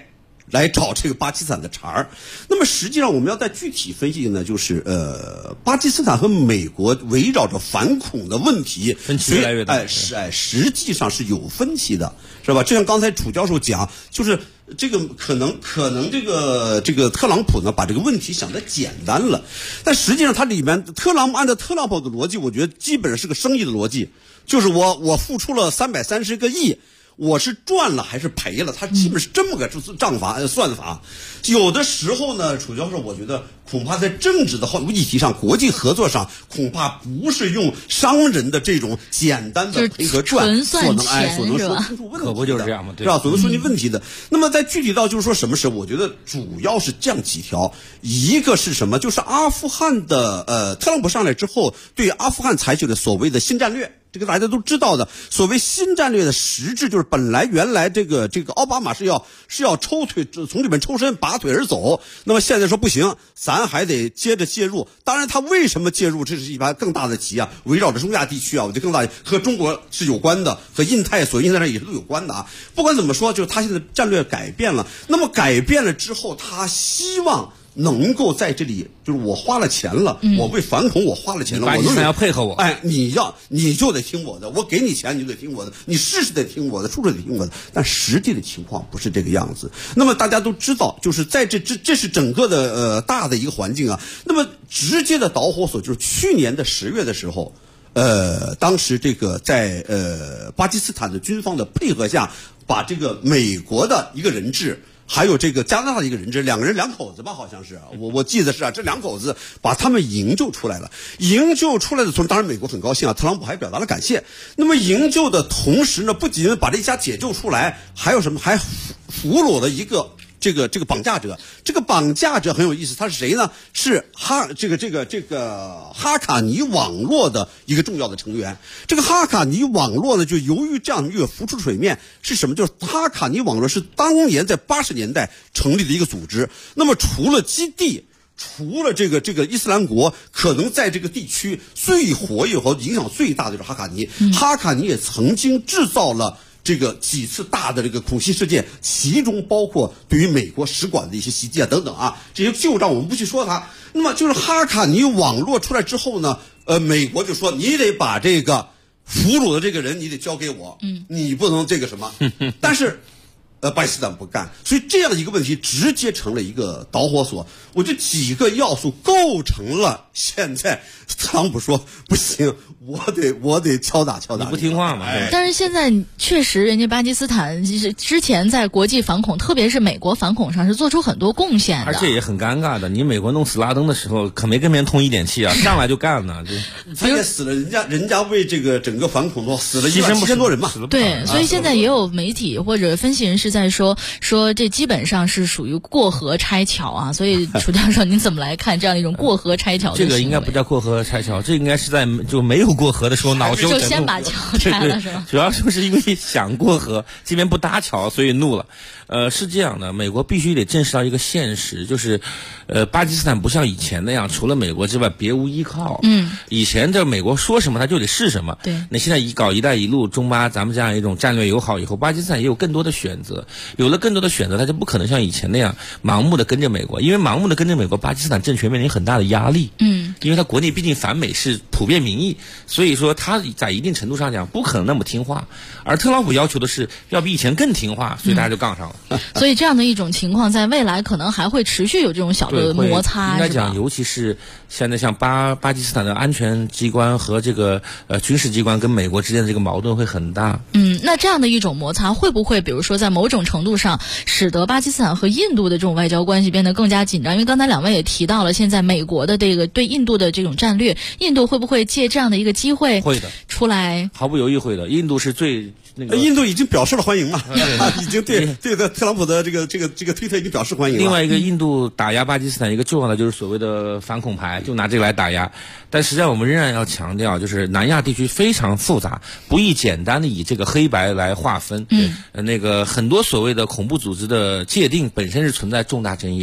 来找这个巴基斯坦的茬儿。那么实际上我们要再具体分析呢，就是巴基斯坦和美国围绕着反恐的问题分歧越来越大， 实际上是有分歧的，是吧？就像刚才楚教授讲，就是这个可能这个特朗普呢把这个问题想得简单了，但实际上它里面按照特朗普的逻辑，我觉得基本上是个生意的逻辑，就是我付出了330个亿。我是赚了还是赔了？他基本是这么个算法。有的时候呢，楚教授，我觉得恐怕在政治的议题上、国际合作上，恐怕不是用商人的这种简单的赔和赚所能说清楚问题的， 可不就是这样吗？对吧？所能说清问题的。那么在具体到就是说什么事，我觉得主要是这样几条。一个是什么？就是阿富汗的特朗普上来之后，对阿富汗采取了所谓的新战略。这个大家都知道的，所谓新战略的实质就是原来这个奥巴马是要抽腿从里面抽身拔腿而走，那么现在说不行，咱还得接着介入。当然他为什么介入，这是一盘更大的棋啊，围绕着中亚地区啊，我觉得更大和中国是有关的，和印太上也是都有关的啊。不管怎么说，就是他现在战略改变了，那么改变了之后，他希望能够在这里，就是我花了钱了，我为反恐我花了钱了， 巴基斯坦要配合我， 你就得听我的，我给你钱你就得听我的，你事得听我的，处处得听我的，但实际的情况不是这个样子。那么大家都知道，就是在这是整个的大的一个环境啊。那么直接的导火索就是去年的10月的时候，当时这个在巴基斯坦的军方的配合下，把这个美国的一个人质。还有这个加拿大的一个人质，两口子吧，好像是我记得是啊，这2口子把他们营救出来了。营救出来的时候，当然美国很高兴啊，特朗普还表达了感谢。那么营救的同时呢，不仅把这一家解救出来，还有什么？还俘虏了一个这个绑架者。这个绑架者很有意思，他是谁呢？是哈卡尼网络的一个重要的成员。这个哈卡尼网络呢，就由于这样一个浮出水面，是什么？就是哈卡尼网络是当年在80年代成立的一个组织。那么除了基地，除了这个伊斯兰国，可能在这个地区最活跃和影响最大的就是哈卡尼。哈卡尼也曾经制造了这个几次大的这个恐袭事件，其中包括对于美国使馆的一些袭击啊等等啊，这些旧账我们不去说它。那么就是哈卡尼网络出来之后呢，美国就说你得把这个俘虏的这个人你得交给我，你不能这个什么，但是。巴基斯坦不干，所以这样一个问题直接成了一个导火索。我这几个要素构成了现在特朗普说不行，我得敲打， 你不听话嘛？ 但是现在确实，人家巴基斯坦之前在国际反恐，特别是美国反恐上是做出很多贡献的， 而且也很尴尬的。你美国弄死拉登的时候，可没跟别人通一点气啊，上来就干呢。 他也死了，人家为这个整个反恐都死了17000多人嘛。 对，所以现在也有媒体或者分析人士在说这基本上是属于过河拆桥啊。所以楚教授，您怎么来看这样一种过河拆桥的行为？ 这个应该不叫过河拆桥，这应该是在就没有过河的时候恼羞成怒， 就先把桥拆了是吧？ 主要就是因为想过河，这边不搭桥，所以怒了。是这样的，美国必须得正视到一个现实，就是巴基斯坦不像以前那样，除了美国之外别无依靠。以前这美国说什么他就得是什么。 对。 那现在搞一带一路、中巴咱们这样一种战略友好以后，巴基斯坦也有更多的选择，有了更多的选择，他就不可能像以前那样盲目的跟着美国，因为盲目的跟着美国，巴基斯坦政权面临很大的压力。因为他国内毕竟反美是普遍民意，所以说他在一定程度上讲不可能那么听话，而特朗普要求的是要比以前更听话，所以大家就杠上了。 所以这样的一种情况在未来可能还会持续有这种小的摩擦。 应该讲，尤其是现在像巴基斯坦的安全机关和这个军事机关跟美国之间的这个矛盾会很大。 那这样的一种摩擦会不会比如说在某种程度上使得巴基斯坦和印度的这种外交关系变得更加紧张？因为刚才两位也提到了现在美国的这个对印度的这种战略，印度会不会借这样的一个机会会的出来？ 毫不犹豫会的。印度是最印度已经表示了欢迎嘛，已经对特朗普的这个推特已经表示欢迎了。 另外一个，印度打压巴基斯坦一个重要的就是所谓的反恐牌，就拿这个来打压。但实际上我们仍然要强调，就是南亚地区非常复杂，不易简单的以这个黑白来划分。那个很多所谓的恐怖组织的界定本身是存在重大争议的。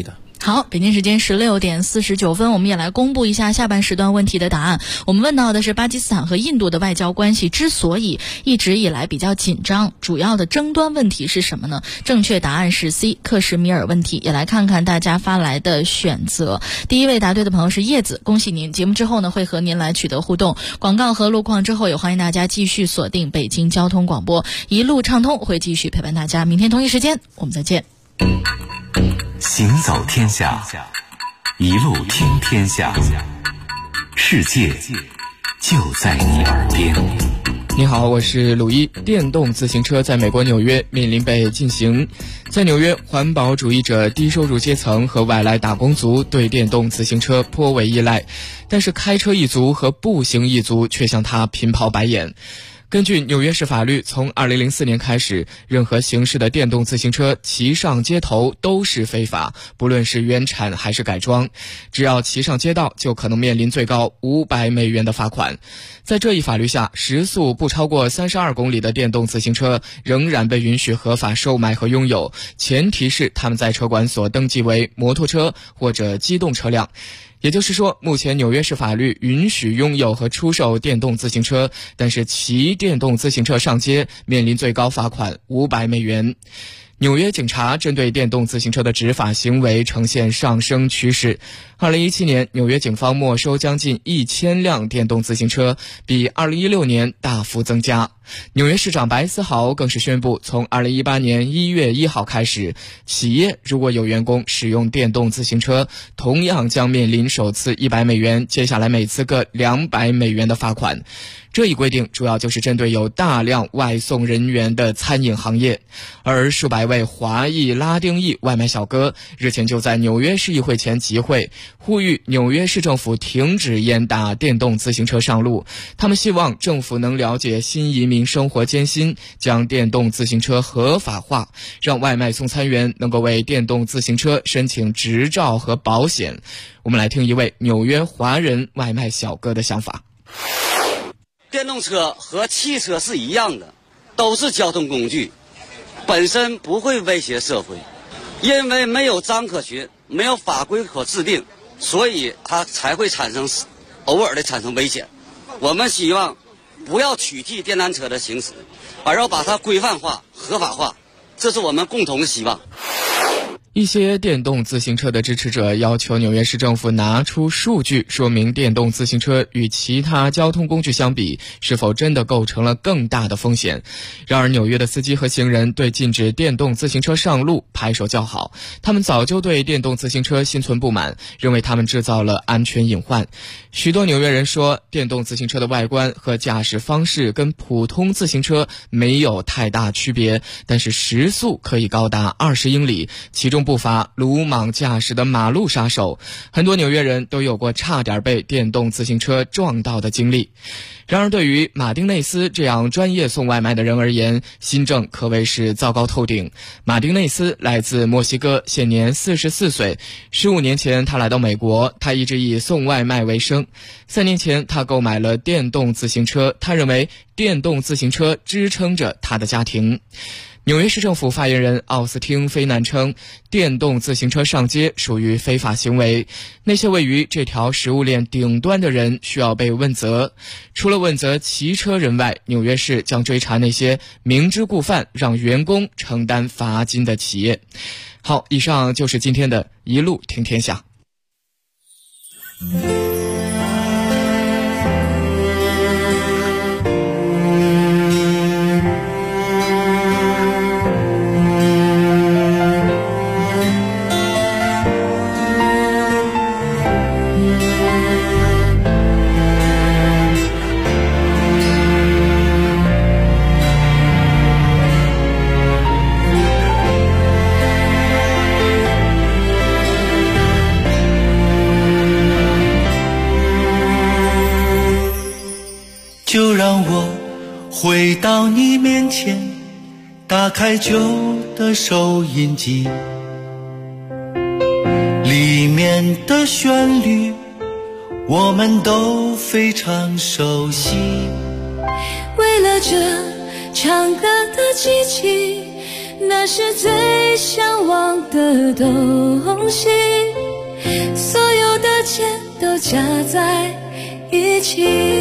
好，北京时间16点49分，我们也来公布一下下半时段问题的答案。我们问到的是巴基斯坦和印度的外交关系之所以一直以来比较紧张，主要的争端问题是什么呢？正确答案是 C， 克什米尔问题。也来看看大家发来的选择。第一位答对的朋友是叶子，恭喜您！节目之后呢，会和您来取得互动。广告和路况之后，也欢迎大家继续锁定北京交通广播，一路畅通会继续陪伴大家。明天同一时间我们再见。 行走天下，一路听天下，世界就在你耳边。 你好，我是鲁一。电动自行车在美国纽约面临被禁行。在纽约，环保主义者、低收入阶层和外来打工族对电动自行车颇为依赖，但是开车一族和步行一族却向他频抛白眼。根据纽约市法律，从2004年开始，任何形式的电动自行车骑上街头都是非法，不论是原产还是改装。只要骑上街道，就可能面临最高$500的罚款。在这一法律下，时速不超过32公里的电动自行车仍然被允许合法售卖和拥有，前提是他们在车管所登记为摩托车或者机动车辆。也就是说，目前纽约市法律允许拥有和出售电动自行车，但是骑电动自行车上街面临最高罚款$500。纽约警察针对电动自行车的执法行为呈现上升趋势。2017年，纽约警方没收将近1000辆电动自行车，比2016年大幅增加。纽约市长白思豪更是宣布，从2018年1月1号开始，企业如果有员工使用电动自行车，同样将面临首次$100，接下来每次各$200的罚款。这一规定主要就是针对有大量外送人员的餐饮行业，而数百位华裔、拉丁裔外卖小哥日前就在纽约市议会前集会，呼吁纽约市政府停止严打电动自行车上路。他们希望政府能了解新移民生活艰辛，将电动自行车合法化，让外卖送餐员能够为电动自行车申请执照和保险。我们来听一位纽约华人外卖小哥的想法。 电动车和汽车是一样的，都是交通工具，本身不会威胁社会，因为没有章可循，没有法规可制定，所以它才会偶尔的产生危险。我们希望不要取缔电单车的行驶，而要把它规范化、合法化，这是我们共同的希望。 一些电动自行车的支持者要求纽约市政府拿出数据，说明电动自行车与其他交通工具相比，是否真的构成了更大的风险。然而，纽约的司机和行人对禁止电动自行车上路拍手叫好，他们早就对电动自行车心存不满，认为他们制造了安全隐患。许多纽约人说，电动自行车的外观和驾驶方式跟普通自行车没有太大区别，但是时速可以高达20英里，其中不乏鲁莽驾驶的马路杀手。很多纽约人都有过差点被电动自行车撞到的经历。然而，对于马丁内斯这样专业送外卖的人而言，新政可谓是糟糕透顶。马丁内斯来自墨西哥，现年44岁。15年前，他来到美国，他一直以送外卖为生。3年前，他购买了电动自行车，他认为电动自行车支撑着他的家庭。纽约市政府发言人奥斯汀·菲南称，电动自行车上街属于非法行为，那些位于这条食物链顶端的人需要被问责。除了问责骑车人外，纽约市将追查那些明知故犯让员工承担罚金的企业。好，以上就是今天的一路听天下。 就让我回到你面前，打开旧的收音机，里面的旋律我们都非常熟悉。 为了这唱歌的机器， 那是最向往的东西，所有的钱都加在一起。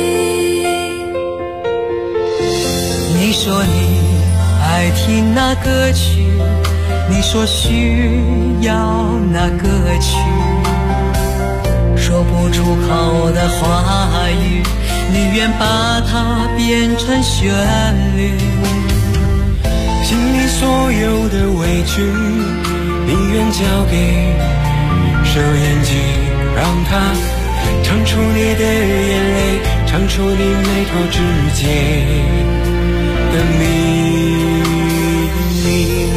你说你爱听那歌曲，你说需要那歌曲，说不出口的话语，你愿把它变成旋律。心里所有的委屈，你愿交给收音机，让它唱出你的眼泪，唱出你眉头之间的秘密。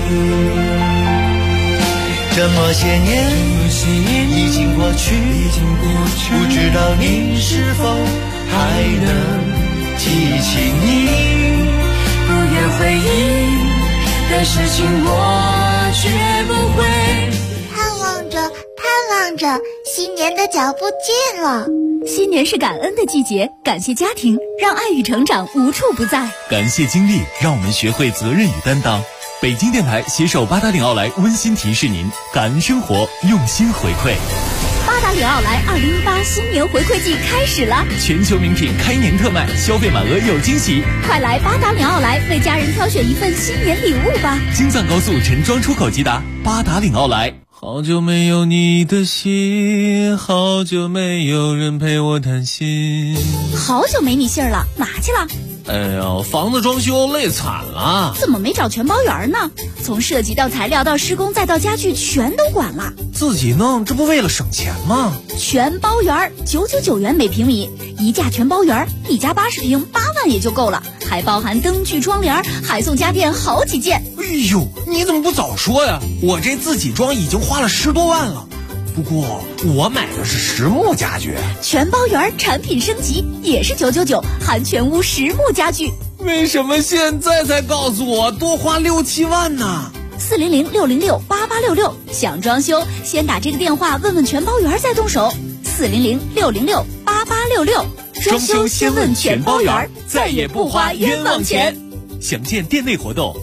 这么些年已经过去，不知道你是否还能记起你不愿回忆的事情，我绝不会。 盼望着，新年的脚步近了。 新年是感恩的季节，感谢家庭，让爱与成长无处不在。 感谢经历，让我们学会责任与担当。北京电台携手八达岭奥莱温馨提示您：感恩生活，用心回馈。 八达岭奥莱2018新年回馈季开始了， 全球名品开年特卖，消费满额有惊喜。 快来八达岭奥莱为家人挑选一份新年礼物吧！ 京藏高速陈庄出口即达，八达岭奥莱。 好久没有你的信，好久没有人陪我谈心。 好久没你信儿了，哪去了？ 哎呀，房子装修累惨了。 怎么没找全包园呢？从设计到材料到施工再到家具全都管了。 自己弄，这不为了省钱吗？ 全包园999元每平米，一价全包园，一家80平8万也就够了，还包含灯具窗帘，还送家电好几件。 哎呦，你怎么不早说呀？我这自己装已经花了10多万了。不过我买的是实木家具， 全包园产品升级也是999，含全屋实木家具。 为什么现在才告诉我多花6、7万呢 ？400-606-8866，想装修先打这个电话问问全包园再动手。400-606-8866， 装修先问全包园，再也不花冤枉钱。详见店内活动。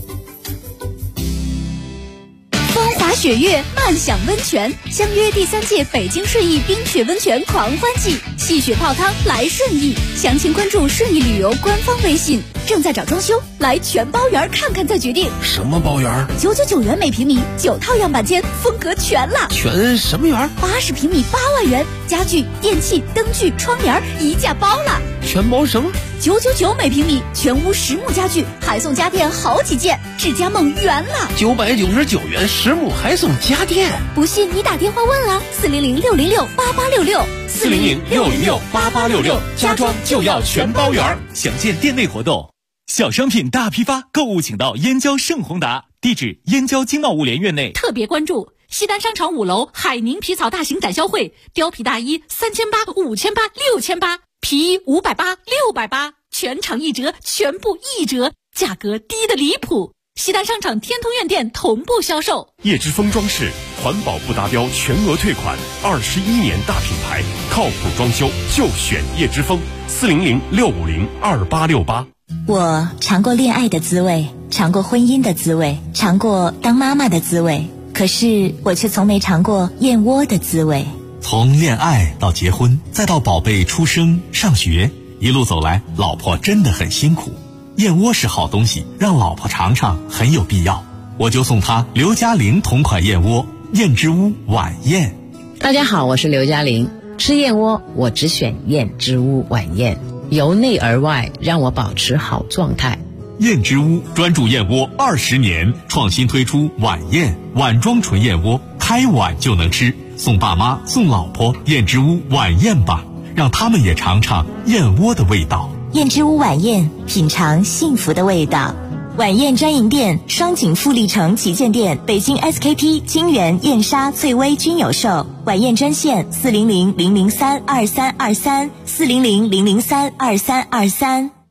风华雪月，漫享温泉，相约第3届北京顺义冰雪温泉狂欢季，戏雪泡汤来顺义。详情关注顺义旅游官方微信。正在找装修，来全包园看看再决定。 什么包园 ？999元每平米，9套样板间，风格全了。 全什么园 ？80平米8万元，家具、电器、灯具、窗帘一价包了。 全包什么 ？999每平米，全屋实木家具，还送家电好几件，智家梦圆了。 999元实木还送家电， 不信你打电话问啊，400-606-8866。 400-606-8866，家装就要全包园。详见店内活动。小商品大批发，购物请到燕郊盛宏达，地址燕郊经贸物联院内。 特别关注西单商场5楼海宁皮草大型展销会，貂皮大衣3800、5800、6800，皮衣580、680，全场1折，全部1折，价格低得离谱。西单商场天通苑店同步销售。 叶之峰装饰，环保不达标全额退款，21年大品牌，靠谱装修就选叶之峰。400-650-2868。 我尝过恋爱的滋味，尝过婚姻的滋味，尝过当妈妈的滋味，可是我却从没尝过燕窝的滋味。 从恋爱到结婚，再到宝贝出生上学，一路走来，老婆真的很辛苦。燕窝是好东西，让老婆尝尝很有必要。我就送她刘嘉玲同款燕窝，燕之屋晚宴。 大家好，我是刘嘉玲。吃燕窝，我只选燕之屋晚宴，由内而外让我保持好状态。 燕之屋专注燕窝20年，创新推出晚宴碗装纯燕窝，开碗就能吃。送爸妈送老婆燕之屋晚宴吧，让他们也尝尝燕窝的味道。 燕之屋晚宴，品尝幸福的味道。晚宴专营店：双井富力城旗舰店、北京 SKP、金源、燕莎、翠微均有售。晚宴专线400-003-2323，400-003-2323。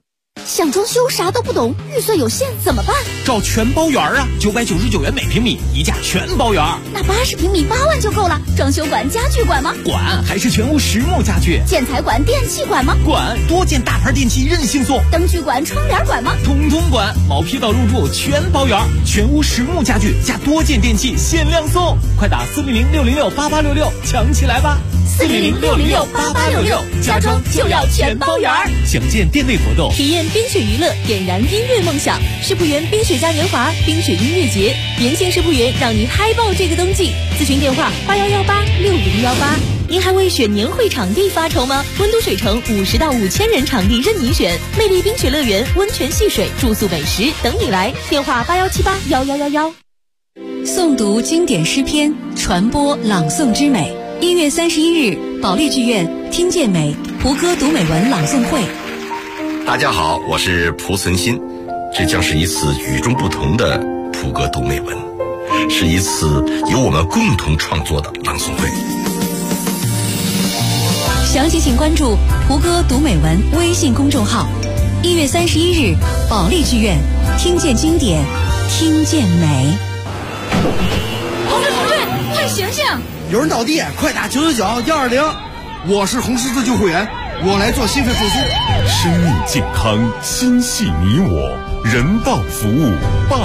想装修啥都不懂，预算有限怎么办？ 找全包园啊，999元每平米，一价全包园。 那80平米8万就够了。装修管、家具管吗？ 管，还是全屋实木家具。 建材管、电器管吗？ 管，多件大牌电器任性送。 灯具管、窗帘管吗？ 统统管，毛坯到入住全包园，全屋实木家具加多件电器限量送，快打400-606-8866抢起来吧 ！400-606-8866，家装就要全包园。 详见店内活动。 体验冰雪娱乐，点燃音乐梦想。世仆园冰雪嘉年华、冰雪音乐节，年轻世仆园让你嗨爆这个冬季。咨询电话81186018。您还为选年会场地发愁吗？温都水城50到5000人场地任你选，魅力冰雪乐园、温泉戏水、住宿美食等你来。电话81781111。诵读经典诗篇，传播朗诵之美。1月31日，保利剧院听见美蒲歌读美文朗诵会。 大家好，我是蒲存昕，这将是一次与众不同的蒲歌读美文，是一次由我们共同创作的朗诵会。 详情请关注蒲歌读美文微信公众号。1月31日，保利剧院听见经典，听见美。 同志，快醒醒！ 有人倒地，快打999-120。我是红十字救护员，我来做心肺复苏。 生命健康，心系你我，人道服务。